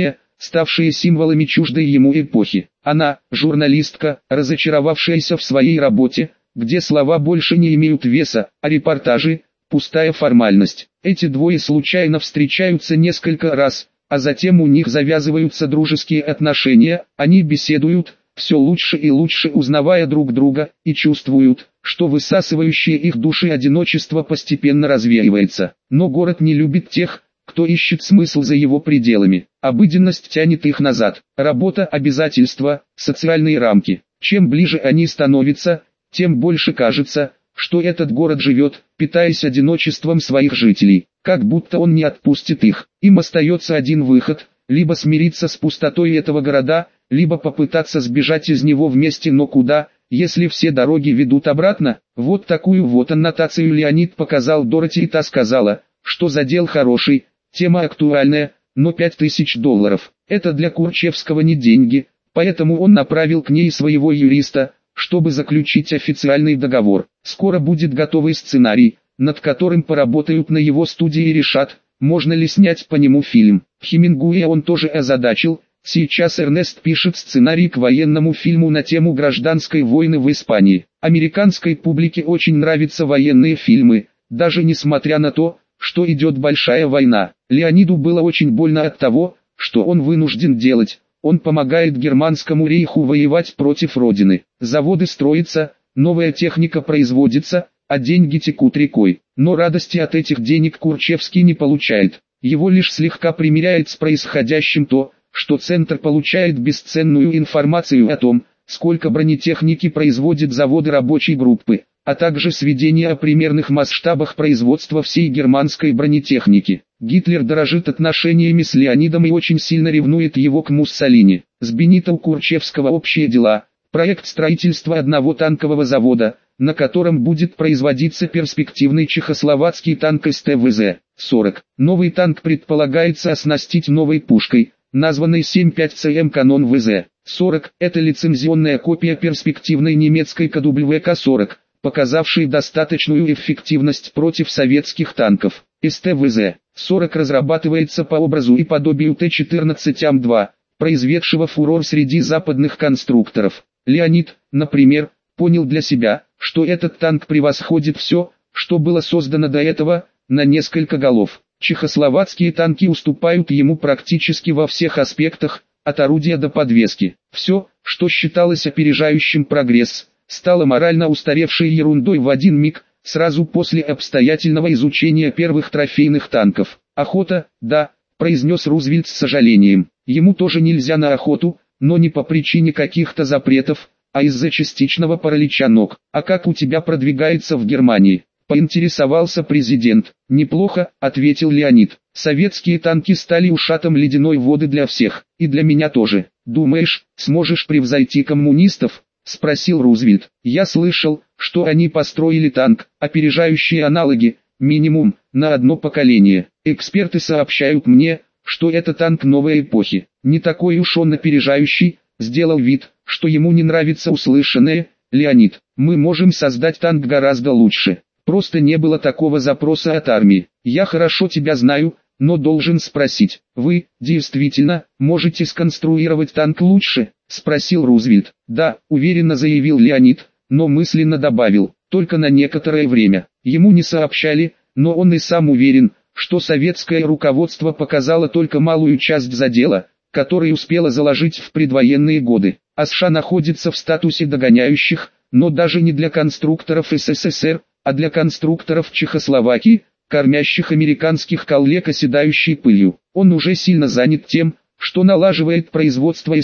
ставшие символами чуждой ему эпохи. Она, журналистка, разочаровавшаяся в своей работе, где слова больше не имеют веса, а репортажи – пустая формальность. Эти двое случайно встречаются несколько раз, а затем у них завязываются дружеские отношения, они беседуют, все лучше и лучше узнавая друг друга, и чувствуют, что высасывающее их души одиночество постепенно развеивается. Но город не любит тех, кто ищет смысл за его пределами. Обыденность тянет их назад. Работа, обязательства, социальные рамки. Чем ближе они становятся, тем больше кажется, что этот город живет, питаясь одиночеством своих жителей. Как будто он не отпустит их. Им остается один выход: либо смириться с пустотой этого города, либо попытаться сбежать из него вместе, но куда, если все дороги ведут обратно? Вот такую вот аннотацию Леонид показал Дороти, и та сказала, что задел хороший, тема актуальная, но $5000. Это для Курчевского не деньги, поэтому он направил к ней своего юриста, чтобы заключить официальный договор. Скоро будет готовый сценарий, над которым поработают на его студии и решат, можно ли снять по нему фильм. Хемингуэя он тоже озадачил. Сейчас Эрнест пишет сценарий к военному фильму на тему гражданской войны в Испании. Американской публике очень нравятся военные фильмы, даже несмотря на то, что идет большая война. Леониду было очень больно от того, что он вынужден делать. Он помогает германскому рейху воевать против родины. Заводы строятся, новая техника производится, а деньги текут рекой. Но радости от этих денег Курчевский не получает. Его лишь слегка примиряет с происходящим то, что Центр получает бесценную информацию о том, сколько бронетехники производят заводы рабочей группы, а также сведения о примерных масштабах производства всей германской бронетехники. Гитлер дорожит отношениями с Леонидом и очень сильно ревнует его к Муссолини. С Бенито у Курчевского общие дела, проект строительства одного танкового завода, на котором будет производиться перспективный чехословацкий танк СТ-ВЗ-40. Новый танк предполагается оснастить новой пушкой, названной 7,5 ЦМ «Канон ВЗ-40». Это лицензионная копия перспективной немецкой КВК-40, показавшей достаточную эффективность против советских танков. СТ-ВЗ-40 разрабатывается по образу и подобию Т-14Ам-2, произведшего фурор среди западных конструкторов. Леонид, например, понял для себя, что этот танк превосходит все, что было создано до этого, на несколько голов. Чехословацкие танки уступают ему практически во всех аспектах, от орудия до подвески. Все, что считалось опережающим прогресс, стало морально устаревшей ерундой в один миг, сразу после обстоятельного изучения первых трофейных танков. «Охота, да», — произнес Рузвельт с сожалением. Ему тоже нельзя на охоту, но не по причине каких-то запретов, а из-за частичного паралича ног. «А как у тебя продвигается в Германии?» — поинтересовался президент. «Неплохо», — ответил Леонид. «Советские танки стали ушатом ледяной воды для всех, и для меня тоже. Думаешь, сможешь превзойти коммунистов?» — спросил Рузвельт. «Я слышал, что они построили танк, опережающий аналоги, минимум, на одно поколение. Эксперты сообщают мне, что это танк новой эпохи. Не такой уж он опережающий», — сделал вид, что ему не нравится услышанное. «Леонид, мы можем создать танк гораздо лучше. Просто не было такого запроса от армии. Я хорошо тебя знаю, но должен спросить, вы, действительно, можете сконструировать танк лучше?» — спросил Рузвельт. «Да», — уверенно заявил Леонид, но мысленно добавил, только на некоторое время. Ему не сообщали, но он и сам уверен, что советское руководство показало только малую часть задела, который успело заложить в предвоенные годы. А США находится в статусе догоняющих, но даже не для конструкторов СССР, а для конструкторов Чехословакии, кормящих американских коллег оседающей пылью. Он уже сильно занят тем, что налаживает производство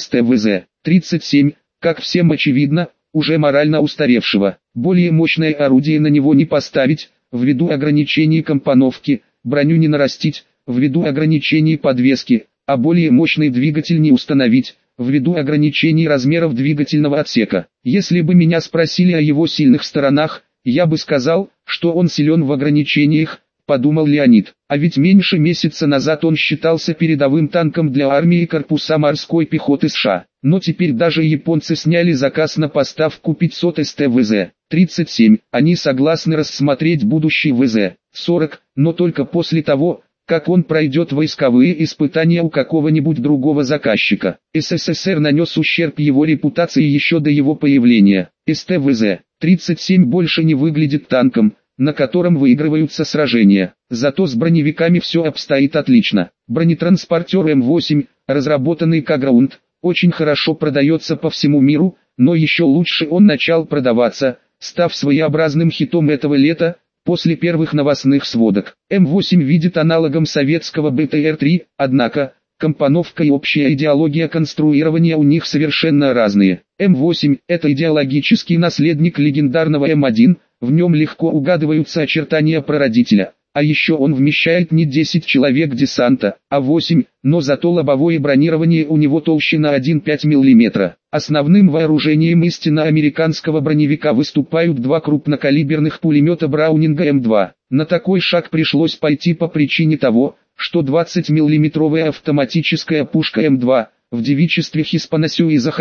СТ-ВЗ-37, как всем очевидно, уже морально устаревшего. Более мощное орудие на него не поставить, ввиду ограничений компоновки, броню не нарастить, ввиду ограничений подвески, а более мощный двигатель не установить, ввиду ограничений размеров двигательного отсека. Если бы меня спросили о его сильных сторонах, я бы сказал, что он силен в ограничениях, подумал Леонид. А ведь меньше месяца назад он считался передовым танком для армии корпуса морской пехоты США. Но теперь даже японцы сняли заказ на поставку 500 СТ-ВЗ-37. Они согласны рассмотреть будущий ВЗ-40, но только после того, как он пройдет войсковые испытания у какого-нибудь другого заказчика. СССР нанес ущерб его репутации еще до его появления. СТВЗ-37 больше не выглядит танком, на котором выигрываются сражения. Зато с броневиками все обстоит отлично. Бронетранспортер М8, разработанный К-Граунд, очень хорошо продается по всему миру, но еще лучше он начал продаваться, став своеобразным хитом этого лета, после первых новостных сводок. М8 видит аналогом советского БТР-3, однако, компоновка и общая идеология конструирования у них совершенно разные. М8 – это идеологический наследник легендарного М1, в нем легко угадываются очертания прародителя. А еще он вмещает не 10 человек десанта, а 8, но зато лобовое бронирование у него толще на 1,5 мм. Основным вооружением истинно американского броневика выступают два крупнокалиберных пулемета Браунинга М2. На такой шаг пришлось пойти по причине того, что 20-мм автоматическая пушка М2, в девичестве Hispano-Suiza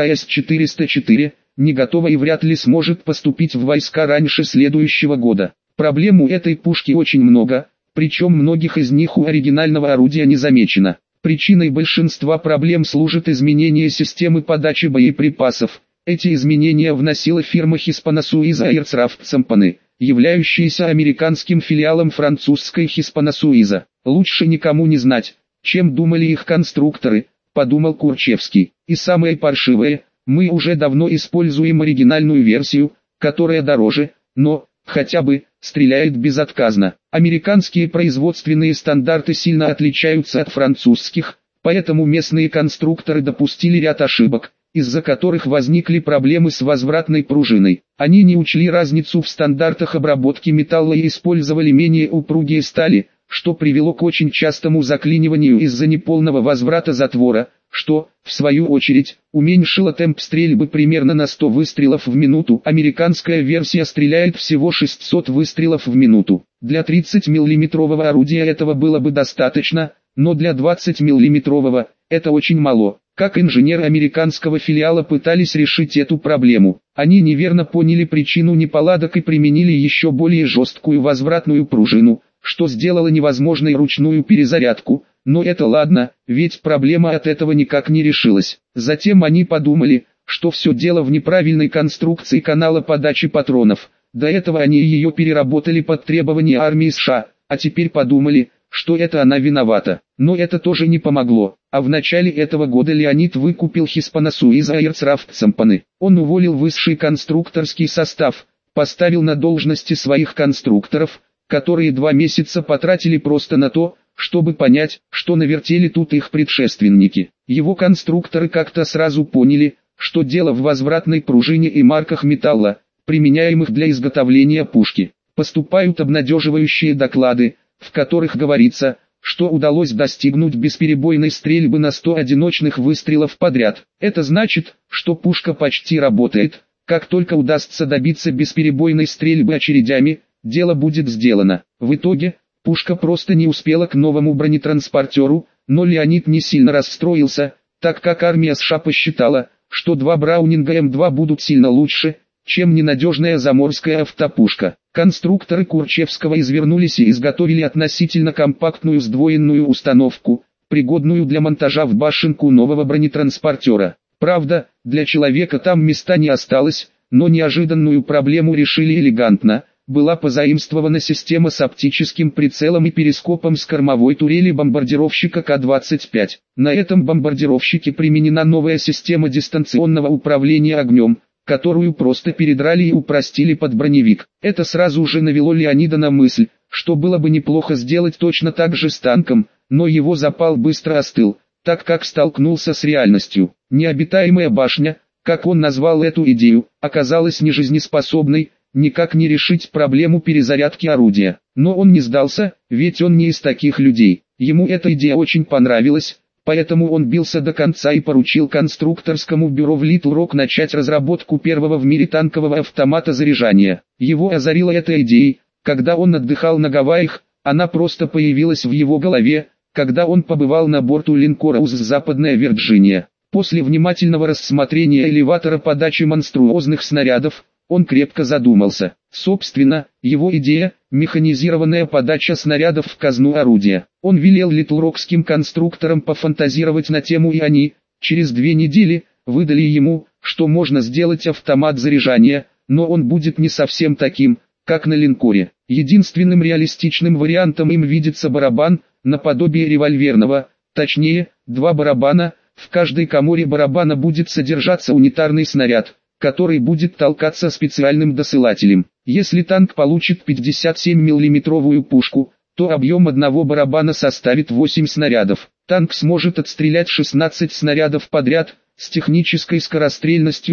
HS-404, не готова и вряд ли сможет поступить в войска раньше следующего года. Проблем у этой пушки очень много, причем многих из них у оригинального орудия не замечено. Причиной большинства проблем служит изменение системы подачи боеприпасов. Эти изменения вносила фирма Hispano-Suiza Aircraft Company, являющаяся американским филиалом французской Hispano-Suiza. Лучше никому не знать, чем думали их конструкторы, подумал Курчевский. И самое паршивое, мы уже давно используем оригинальную версию, которая дороже, но, хотя бы, стреляет безотказно. Американские производственные стандарты сильно отличаются от французских, поэтому местные конструкторы допустили ряд ошибок, из-за которых возникли проблемы с возвратной пружиной. Они не учли разницу в стандартах обработки металла и использовали менее упругие стали, что привело к очень частому заклиниванию из-за неполного возврата затвора, что, в свою очередь, уменьшило темп стрельбы примерно на 100 выстрелов в минуту. Американская версия стреляет всего 600 выстрелов в минуту. Для 30-мм орудия этого было бы достаточно, но для 20-мм это очень мало. Как инженеры американского филиала пытались решить эту проблему? Они неверно поняли причину неполадок и применили еще более жесткую возвратную пружину, что сделало невозможной ручную перезарядку. Но это ладно, ведь проблема от этого никак не решилась. Затем они подумали, что все дело в неправильной конструкции канала подачи патронов. До этого они ее переработали под требования армии США, а теперь подумали, что это она виновата. Но это тоже не помогло. А в начале этого года Леонид выкупил Hispano-Suiza Aircraft Company. Он уволил высший конструкторский состав, поставил на должности своих конструкторов, которые 2 месяца потратили просто на то, чтобы понять, что навертели тут их предшественники. Его конструкторы как-то сразу поняли, что дело в возвратной пружине и марках металла, применяемых для изготовления пушки. Поступают обнадеживающие доклады, в которых говорится, что удалось достигнуть бесперебойной стрельбы на 100 одиночных выстрелов подряд. Это значит, что пушка почти работает. Как только удастся добиться бесперебойной стрельбы очередями, дело будет сделано. В итоге, пушка просто не успела к новому бронетранспортеру, но Леонид не сильно расстроился, так как армия США посчитала, что 2 Браунинга М2 будут сильно лучше, чем ненадежная заморская автопушка. Конструкторы Курчевского извернулись и изготовили относительно компактную сдвоенную установку, пригодную для монтажа в башенку нового бронетранспортера. Правда, для человека там места не осталось, но неожиданную проблему решили элегантно. Была позаимствована система с оптическим прицелом и перископом с кормовой турели бомбардировщика К-25. На этом бомбардировщике применена новая система дистанционного управления огнем, которую просто передрали и упростили под броневик. Это сразу же навело Леонида на мысль, что было бы неплохо сделать точно так же с танком, но его запал быстро остыл, так как столкнулся с реальностью. Необитаемая башня, как он назвал эту идею, оказалась нежизнеспособной, никак не решить проблему перезарядки орудия. Но он не сдался, ведь он не из таких людей. Ему эта идея очень понравилась, поэтому он бился до конца и поручил конструкторскому бюро в Little Rock начать разработку первого в мире танкового автомата заряжания. Его озарила эта идея, когда он отдыхал на Гавайях, она просто появилась в его голове, когда он побывал на борту линкора УЗ «Западная Вирджиния». После внимательного рассмотрения элеватора подачи монструозных снарядов, он крепко задумался. Собственно, его идея, механизированная подача снарядов в казну орудия. Он велел литлрокским конструкторам пофантазировать на тему, и они, через 2 недели, выдали ему, что можно сделать автомат заряжания, но он будет не совсем таким, как на линкоре. Единственным реалистичным вариантом им видится барабан, наподобие револьверного, точнее, 2 барабана, в каждой коморе барабана будет содержаться унитарный снаряд, который будет толкаться специальным досылателем. Если танк получит 57 миллиметровую пушку, то объем одного барабана составит 8 снарядов. Танк сможет отстрелять 16 снарядов подряд, с технической скорострельностью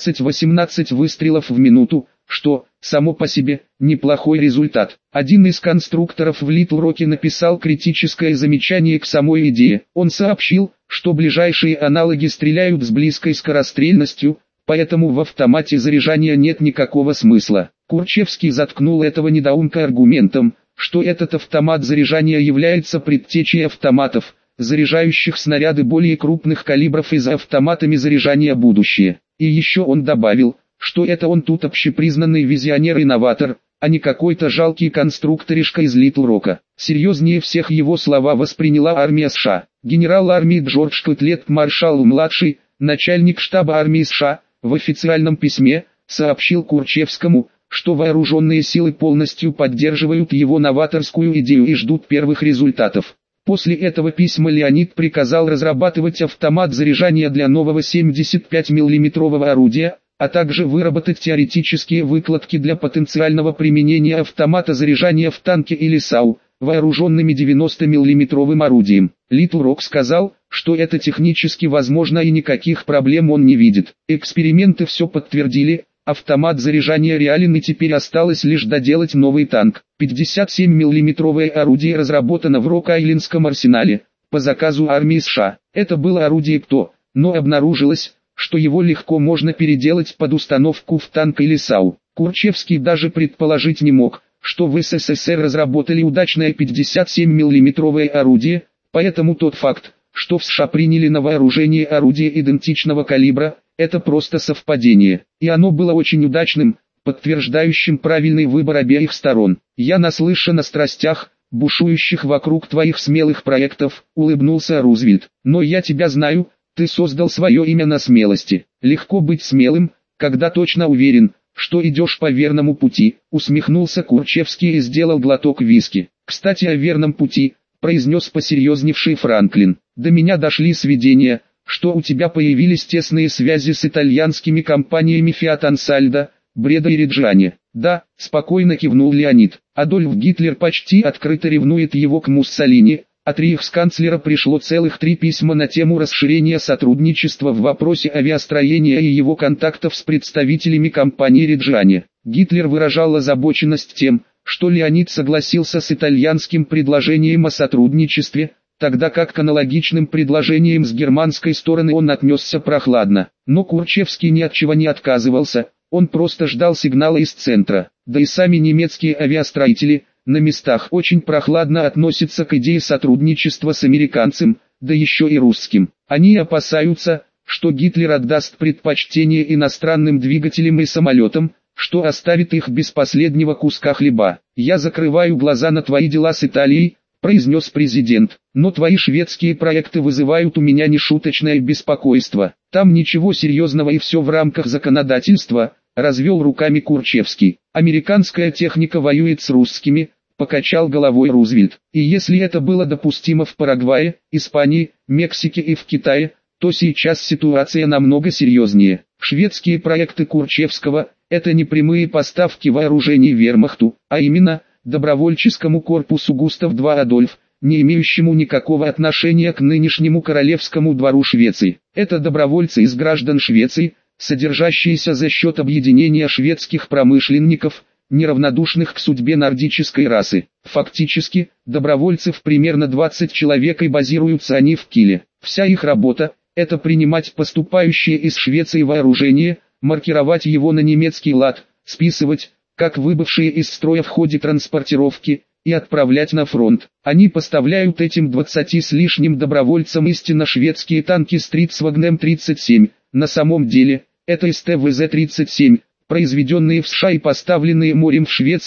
15-18 выстрелов в минуту, что, само по себе, неплохой результат. Один из конструкторов в Литл Роке написал критическое замечание к самой идее. Он сообщил, что ближайшие аналоги стреляют с близкой скорострельностью, поэтому в автомате заряжания нет никакого смысла. Курчевский заткнул этого недоумка аргументом, что этот автомат заряжания является предтечей автоматов, заряжающих снаряды более крупных калибров, и за автоматами заряжания будущее. И еще он добавил, что это он тут общепризнанный визионер-инноватор, а не какой-то жалкий конструкторишка из Литл Рока. Серьезнее всех его слова восприняла армия США. Генерал армии Джордж Котлет-маршалл-младший, начальник штаба армии США, в официальном письме, сообщил Курчевскому, что вооруженные силы полностью поддерживают его новаторскую идею и ждут первых результатов. После этого письма Леонид приказал разрабатывать автомат заряжания для нового 75 миллиметрового орудия, а также выработать теоретические выкладки для потенциального применения автомата заряжания в танке или САУ, вооруженными 90 миллиметровым орудием. Литл Рок сказал, что это технически возможно и никаких проблем он не видит. Эксперименты все подтвердили, автомат заряжания реален, и теперь осталось лишь доделать новый танк. 57 миллиметровое орудие разработано в Рок-Айлендском арсенале, по заказу армии США. Это было орудие ПТО, но обнаружилось, что его легко можно переделать под установку в танк или САУ. Курчевский даже предположить не мог, что в СССР разработали удачное 57 миллиметровое орудие, поэтому тот факт, что в США приняли на вооружение орудие идентичного калибра, это просто совпадение. И оно было очень удачным, подтверждающим правильный выбор обеих сторон. «Я наслышан о страстях, бушующих вокруг твоих смелых проектов», — улыбнулся Рузвельт. «Но я тебя знаю, ты создал свое имя на смелости. Легко быть смелым, когда точно уверен, что идешь по верному пути», — усмехнулся Курчевский и сделал глоток виски. «Кстати, о верном пути», — произнес посерьезневший Франклин. «До меня дошли сведения, что у тебя появились тесные связи с итальянскими компаниями Fiat Ansaldo, Бреда и Реджани». «Да», — спокойно кивнул Леонид. «Адольф Гитлер почти открыто ревнует его к Муссолини. От рейхсканцлера пришло целых 3 письма на тему расширения сотрудничества в вопросе авиастроения и его контактов с представителями компании Реджани. Гитлер выражал озабоченность тем, что Леонид согласился с итальянским предложением о сотрудничестве, тогда как к аналогичным предложениям с германской стороны он отнесся прохладно. Но Курчевский ни от чего не отказывался, он просто ждал сигнала из центра. Да и сами немецкие авиастроители на местах очень прохладно относятся к идее сотрудничества с американцем, да еще и русским. Они опасаются, что Гитлер отдаст предпочтение иностранным двигателям и самолетам, что оставит их без последнего куска хлеба. «Я закрываю глаза на твои дела с Италией», — произнес президент, «но твои шведские проекты вызывают у меня нешуточное беспокойство. Там ничего серьезного и все в рамках законодательства», — развел руками Курчевский. «Американская техника воюет с русскими», — покачал головой Рузвельт. «И если это было допустимо в Парагвае, Испании, Мексике и в Китае, то сейчас ситуация намного серьезнее. Шведские проекты Курчевского — это не прямые поставки вооружений вермахту, а именно добровольческому корпусу Густав-II Адольф, не имеющему никакого отношения к нынешнему королевскому двору Швеции. Это добровольцы из граждан Швеции, содержащиеся за счет объединения шведских промышленников, неравнодушных к судьбе нордической расы. Фактически, добровольцев примерно 20 человек, и базируются они в Киле. Вся их работа – это принимать поступающее из Швеции вооружение, маркировать его на немецкий лад, списывать, как выбывшие из строя в ходе транспортировки, и отправлять на фронт. Они поставляют этим 20 с лишним добровольцам истинно шведские танки Stridsvagn-37. На самом деле, это СТВЗ-37, произведенные в США и поставленные морем в Швецию,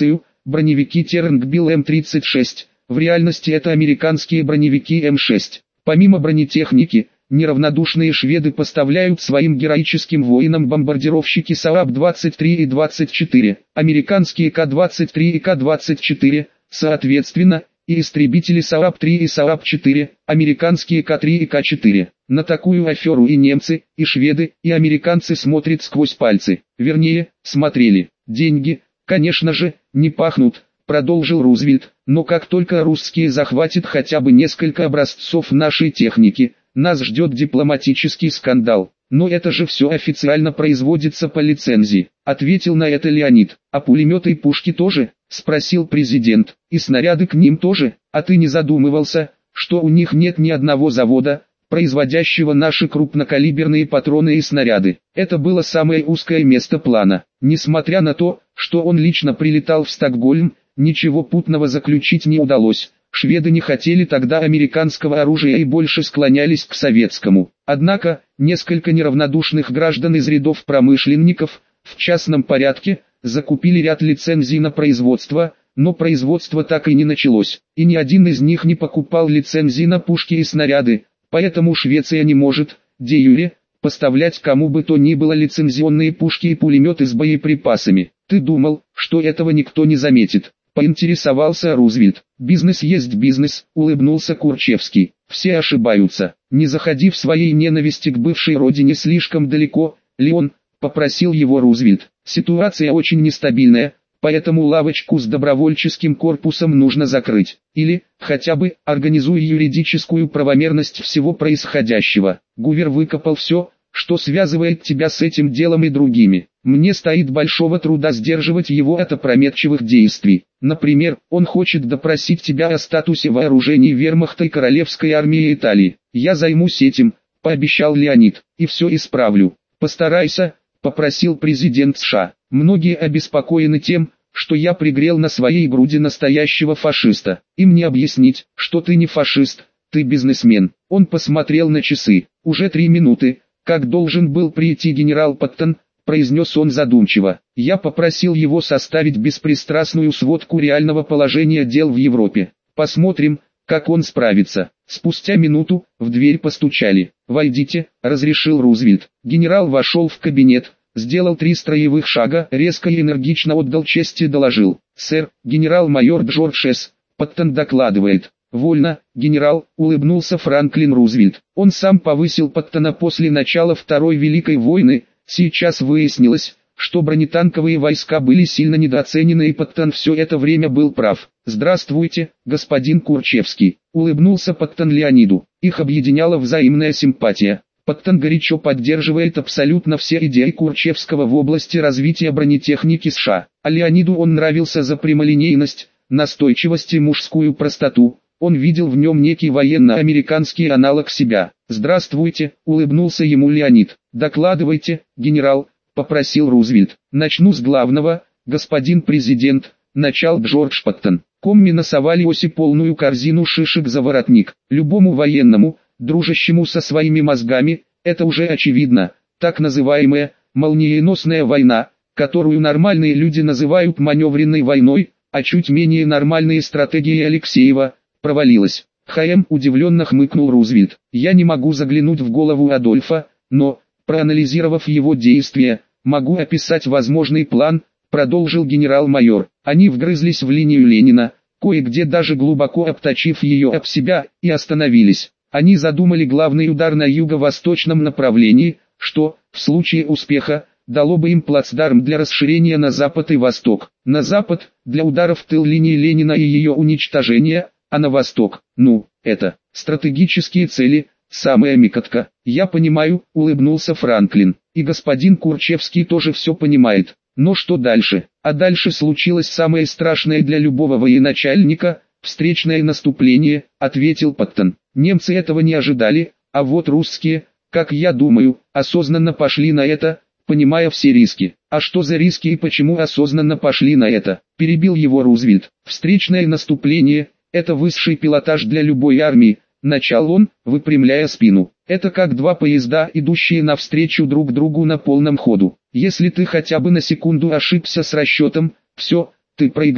броневики Теренгбил М-36, в реальности это американские броневики М-6. Помимо бронетехники, неравнодушные шведы поставляют своим героическим воинам бомбардировщики СААП-23 и 24, американские К-23 и К-24, соответственно, и истребители СААП-3 и СААП-4, американские К-3 и К-4. На такую аферу и немцы, и шведы, и американцы смотрят сквозь пальцы. Вернее, смотрели. Деньги, конечно же, не пахнут, продолжил Рузвельт, но как только русские захватят хотя бы несколько образцов нашей техники, нас ждет дипломатический скандал. Но это же все официально производится по лицензии, ответил на это Леонид. А пулеметы и пушки тоже? Спросил президент. И снаряды к ним тоже? А ты не задумывался, что у них нет ни одного завода, производящего наши крупнокалиберные патроны и снаряды? Это было самое узкое место плана. Несмотря на то, что он лично прилетал в Стокгольм, ничего путного заключить не удалось. Шведы не хотели тогда американского оружия и больше склонялись к советскому. Однако, несколько неравнодушных граждан из рядов промышленников, в частном порядке, закупили ряд лицензий на производство, но производство так и не началось, и ни один из них не покупал лицензии на пушки и снаряды, поэтому Швеция не может, де юре, поставлять кому бы то ни было лицензионные пушки и пулеметы с боеприпасами. Ты думал, что этого никто не заметит? Поинтересовался Рузвельт. Бизнес есть бизнес, улыбнулся Курчевский. Все ошибаются. Не заходи в своей ненависти к бывшей родине слишком далеко, Леон, попросил его Рузвельт. Ситуация очень нестабильная, поэтому лавочку с добровольческим корпусом нужно закрыть. Или, хотя бы, организуй юридическую правомерность всего происходящего. Гувер выкопал все, что связывает тебя с этим делом и другими. Мне стоит большого труда сдерживать его от опрометчивых действий. Например, он хочет допросить тебя о статусе вооружений вермахта и королевской армии Италии. Я займусь этим, пообещал Леонид, и все исправлю. Постарайся, попросил президент США. Многие обеспокоены тем, что я пригрел на своей груди настоящего фашиста. Им не объяснить, что ты не фашист, ты бизнесмен. Он посмотрел на часы. Уже 3 минуты, как должен был прийти генерал Паттон, произнес он задумчиво. Я попросил его составить беспристрастную сводку реального положения дел в Европе. Посмотрим, как он справится. Спустя минуту, в дверь постучали. «Войдите», — разрешил Рузвельт. Генерал вошел в кабинет, сделал 3 строевых шага, резко и энергично отдал честь и доложил. «Сэр, генерал-майор Джордж С. Паттон докладывает». «Вольно, генерал», — улыбнулся Франклин Рузвельт. Он сам повысил Паттона после начала Второй Великой войны. Сейчас выяснилось, что бронетанковые войска были сильно недооценены, и Паттон все это время был прав. «Здравствуйте, господин Курчевский», — улыбнулся Паттон Леониду. Их объединяла взаимная симпатия. Паттон горячо поддерживает абсолютно все идеи Курчевского в области развития бронетехники США, а Леониду он нравился за прямолинейность, настойчивость и мужскую простоту. Он видел в нем некий военно-американский аналог себя. «Здравствуйте», — улыбнулся ему Леонид. «Докладывайте, генерал», — попросил Рузвельт. «Начну с главного, господин президент», — начал Джордж Паттон. Комми носовали оси полную корзину шишек за воротник. Любому военному, дружащему со своими мозгами, это уже очевидно. Так называемая «молниеносная война», которую нормальные люди называют маневренной войной, а чуть менее нормальные стратегии Алексеева, провалилась. «ХМ», удивленно хмыкнул Рузвельт. «Я не могу заглянуть в голову Адольфа, но, проанализировав его действия, могу описать возможный план», продолжил генерал-майор. Они вгрызлись в линию Ленина, кое-где даже глубоко обточив ее об себя, и остановились. Они задумали главный удар на юго-восточном направлении, что, в случае успеха, дало бы им плацдарм для расширения на запад и восток. На запад, для удара в тыл линии Ленина и ее уничтожения, а на восток, это стратегические цели, самая мякотка. «Я понимаю», — улыбнулся Франклин. «И господин Курчевский тоже все понимает. Но что дальше?» «А дальше случилось самое страшное для любого военачальника, встречное наступление», — ответил Паттон. «Немцы этого не ожидали, а вот русские, как я думаю, осознанно пошли на это, понимая все риски». «А что за риски и почему осознанно пошли на это?» — перебил его Рузвельт. «Встречное наступление — это высший пилотаж для любой армии», — начал он, выпрямляя спину. «Это как 2 поезда, идущие навстречу друг другу на полном ходу. Если ты хотя бы на секунду ошибся с расчетом, все, ты проиграл.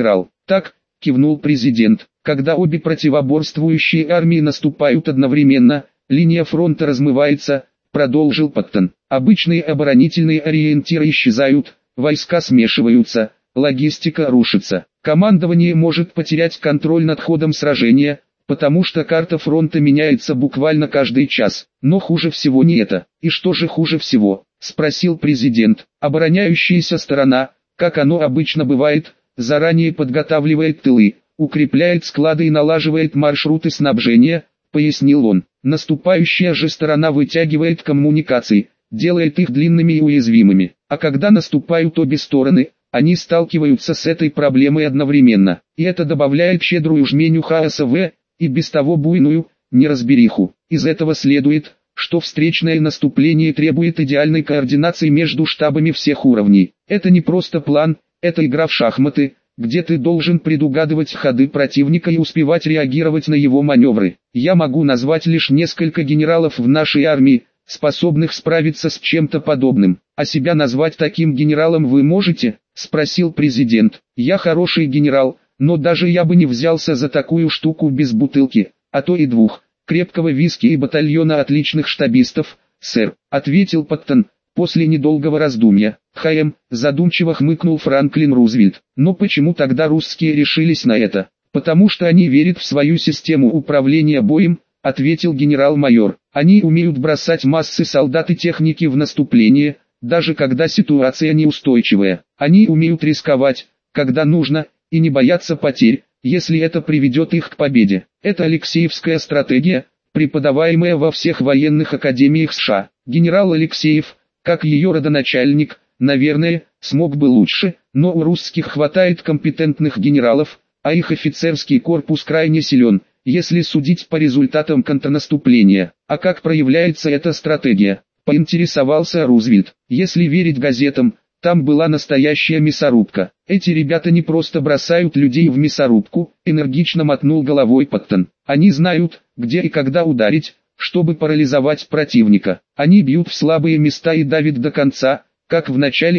Так, кивнул президент. Когда обе противоборствующие армии наступают одновременно, линия фронта размывается, продолжил Паттон. Обычные оборонительные ориентиры исчезают, войска смешиваются, логистика рушится. Командование может потерять контроль над ходом сражения, потому что карта фронта меняется буквально каждый час. Но хуже всего не это. И что же хуже всего? Спросил президент. Обороняющаяся сторона, как оно обычно бывает, заранее подготавливает тылы, укрепляет склады и налаживает маршруты снабжения, пояснил он. Наступающая же сторона вытягивает коммуникации, делает их длинными и уязвимыми. А когда наступают обе стороны, они сталкиваются с этой проблемой одновременно. И это добавляет щедрую жменю хаоса в и без того буйную неразбериху. Из этого следует, что встречное наступление требует идеальной координации между штабами всех уровней. Это не просто план, это игра в шахматы, где ты должен предугадывать ходы противника и успевать реагировать на его маневры. Я могу назвать лишь несколько генералов в нашей армии, способных справиться с чем-то подобным. А себя назвать таким генералом вы можете? Спросил президент. Я хороший генерал, но даже я бы не взялся за такую штуку без бутылки, а то и двух, крепкого виски и батальона отличных штабистов, сэр, ответил Паттон. После недолгого раздумья, задумчиво хмыкнул Франклин Рузвельт. Но почему тогда русские решились на это? Потому что они верят в свою систему управления боем, ответил генерал-майор. Они умеют бросать массы солдат и техники в наступление, даже когда ситуация неустойчивая. Они умеют рисковать, когда нужно, и не боятся потерь, если это приведет их к победе. Это Алексеевская стратегия, преподаваемая во всех военных академиях США. Генерал Алексеев, как ее родоначальник, наверное, смог бы лучше, но у русских хватает компетентных генералов, а их офицерский корпус крайне силен, если судить по результатам контрнаступления. А как проявляется эта стратегия? Поинтересовался Рузвельт. Если верить газетам, там была настоящая мясорубка. Эти ребята не просто бросают людей в мясорубку, энергично мотнул головой Паттон. Они знают, где и когда ударить, чтобы парализовать противника. Они бьют в слабые места и давят до конца, как в начале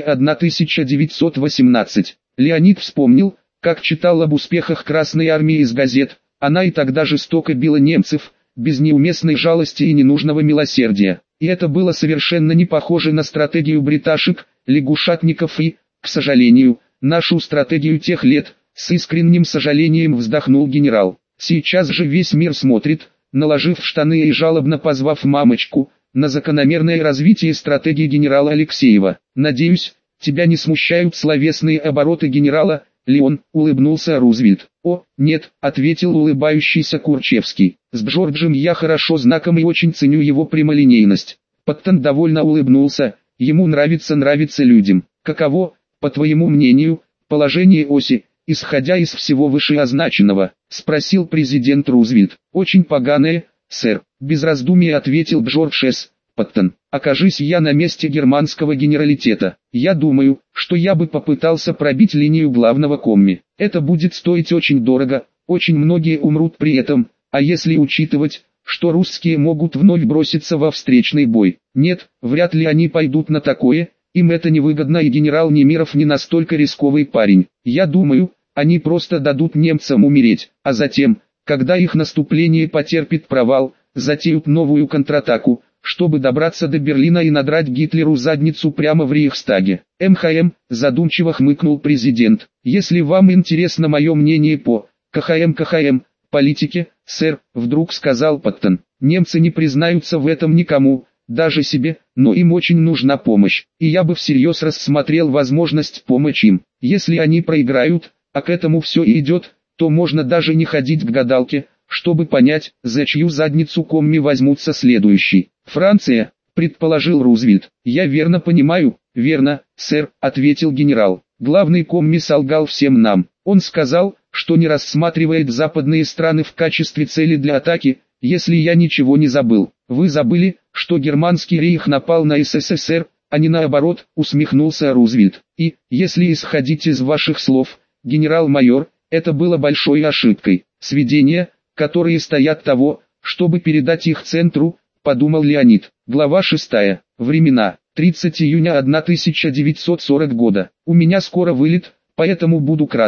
1918. Леонид вспомнил, как читал об успехах Красной Армии из газет. Она и тогда жестоко била немцев, без неуместной жалости и ненужного милосердия. И это было совершенно не похоже на стратегию бриташек, лягушатников и, к сожалению, нашу стратегию тех лет, с искренним сожалением вздохнул генерал. Сейчас же весь мир смотрит, наложив штаны и жалобно позвав мамочку, на закономерное развитие стратегии генерала Алексеева. «Надеюсь, тебя не смущают словесные обороты генерала, Леон», — улыбнулся Рузвельт. «О, нет», — ответил улыбающийся Курчевский. «С Джорджем я хорошо знаком и очень ценю его прямолинейность». Паттон довольно улыбнулся. Ему нравится людям. Каково, по твоему мнению, положение оси, исходя из всего вышеозначенного? Спросил президент Рузвельт. Очень поганое, сэр, без раздумий ответил Джордж С. Паттон. Окажись я на месте германского генералитета, я думаю, что я бы попытался пробить линию главного комми. Это будет стоить очень дорого, очень многие умрут при этом, а если учитывать, что русские могут вновь броситься во встречный бой. Нет, вряд ли они пойдут на такое, им это невыгодно, и генерал Немиров не настолько рисковый парень. Я думаю, они просто дадут немцам умереть, а затем, когда их наступление потерпит провал, затеют новую контратаку, чтобы добраться до Берлина и надрать Гитлеру задницу прямо в Рейхстаге. Задумчиво хмыкнул президент. Если вам интересно мое мнение по КХМ, политике, сэр, вдруг сказал Паттон. Немцы не признаются в этом никому, даже себе, но им очень нужна помощь. И я бы всерьез рассмотрел возможность помочь им. Если они проиграют, а к этому все и идет, то можно даже не ходить к гадалке, чтобы понять, за чью задницу комми возьмутся следующий. Франция, предположил Рузвельт. Я верно понимаю? Верно, сэр, ответил генерал. Главный комми солгал всем нам. Он сказал, что не рассматривает западные страны в качестве цели для атаки, если я ничего не забыл. Вы забыли, что германский рейх напал на СССР, а не наоборот, усмехнулся Рузвельт. И, если исходить из ваших слов, генерал-майор, это было большой ошибкой. Сведения, которые стоят того, чтобы передать их центру, подумал Леонид. Глава 6. Времена. 30 июня 1940 года. У меня скоро вылет, поэтому буду краток.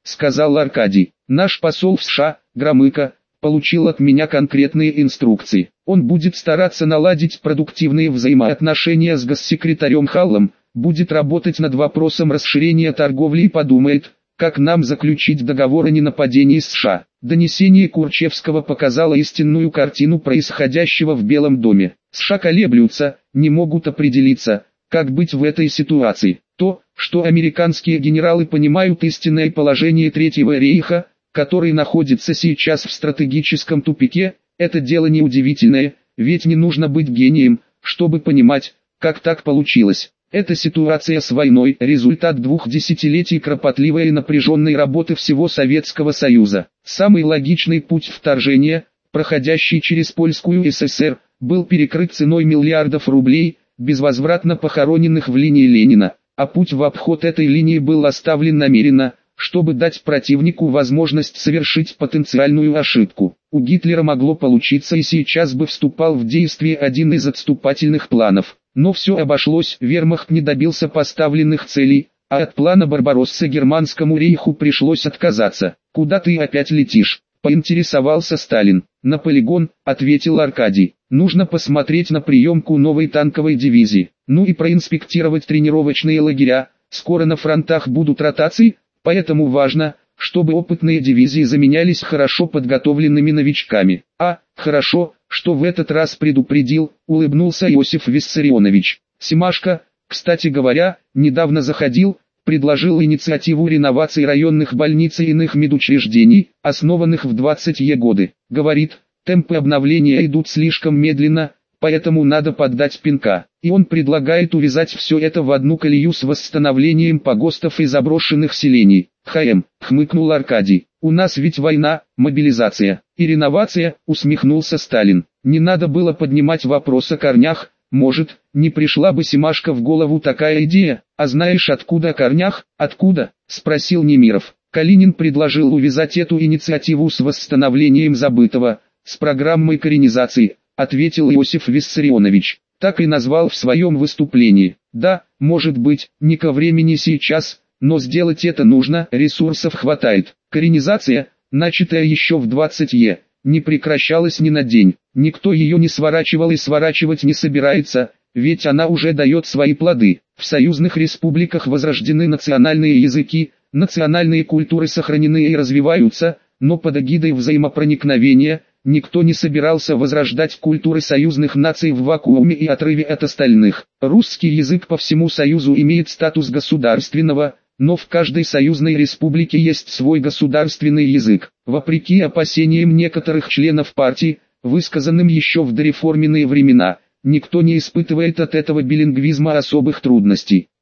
сказал Аркадий. Наш посол в США, Громыко, получил от меня конкретные инструкции. Он будет стараться наладить продуктивные взаимоотношения с госсекретарем Халлом, будет работать над вопросом расширения торговли и подумает, как нам заключить договор о ненападении США. Донесение Курчевского показало истинную картину происходящего в Белом доме. США колеблются, не могут определиться, как быть в этой ситуации. То, что американские генералы понимают истинное положение Третьего рейха, который находится сейчас в стратегическом тупике, это дело неудивительное, ведь не нужно быть гением, чтобы понимать, как так получилось. Эта ситуация с войной – результат 2 десятилетий кропотливой и напряженной работы всего Советского Союза. Самый логичный путь вторжения, проходящий через Польскую ССР, был перекрыт ценой миллиардов рублей, безвозвратно похороненных в линии Ленина, а путь в обход этой линии был оставлен намеренно, чтобы дать противнику возможность совершить потенциальную ошибку. У Гитлера могло получиться, и сейчас бы вступал в действие один из отступательных планов. Но все обошлось, вермахт не добился поставленных целей, а от плана Барбаросса германскому рейху пришлось отказаться. «Куда ты опять летишь?» – поинтересовался Сталин. «На полигон», – ответил Аркадий. «Нужно посмотреть на приемку новой танковой дивизии, ну и проинспектировать тренировочные лагеря, скоро на фронтах будут ротации, поэтому важно, чтобы опытные дивизии заменялись хорошо подготовленными новичками». «А, хорошо, что в этот раз предупредил», — улыбнулся Иосиф Виссарионович. «Семашко, кстати говоря, недавно заходил, предложил инициативу реновации районных больниц и иных медучреждений, основанных в 20-е годы. Говорит, темпы обновления идут слишком медленно, поэтому надо поддать пинка. И он предлагает увязать все это в одну колею с восстановлением погостов и заброшенных селений». Хмыкнул Аркадий. «У нас ведь война, мобилизация и реновация», усмехнулся Сталин. «Не надо было поднимать вопрос о корнях, может, не пришла бы Семашко в голову такая идея, а знаешь откуда о корнях?» «Откуда?» – спросил Немиров. «Калинин предложил увязать эту инициативу с восстановлением забытого, с программой коренизации», – ответил Иосиф Виссарионович. Так и назвал в своем выступлении. «Да, может быть, не ко времени сейчас, но сделать это нужно, ресурсов хватает». Коренизация, начатая еще в 20-е, не прекращалась ни на день. Никто ее не сворачивал и сворачивать не собирается, ведь она уже дает свои плоды. В союзных республиках возрождены национальные языки, национальные культуры сохранены и развиваются, но под эгидой взаимопроникновения никто не собирался возрождать культуры союзных наций в вакууме и отрыве от остальных. Русский язык по всему Союзу имеет статус государственного, но в каждой союзной республике есть свой государственный язык. Вопреки опасениям некоторых членов партии, высказанным еще в дореформенные времена, никто не испытывает от этого билингвизма особых трудностей.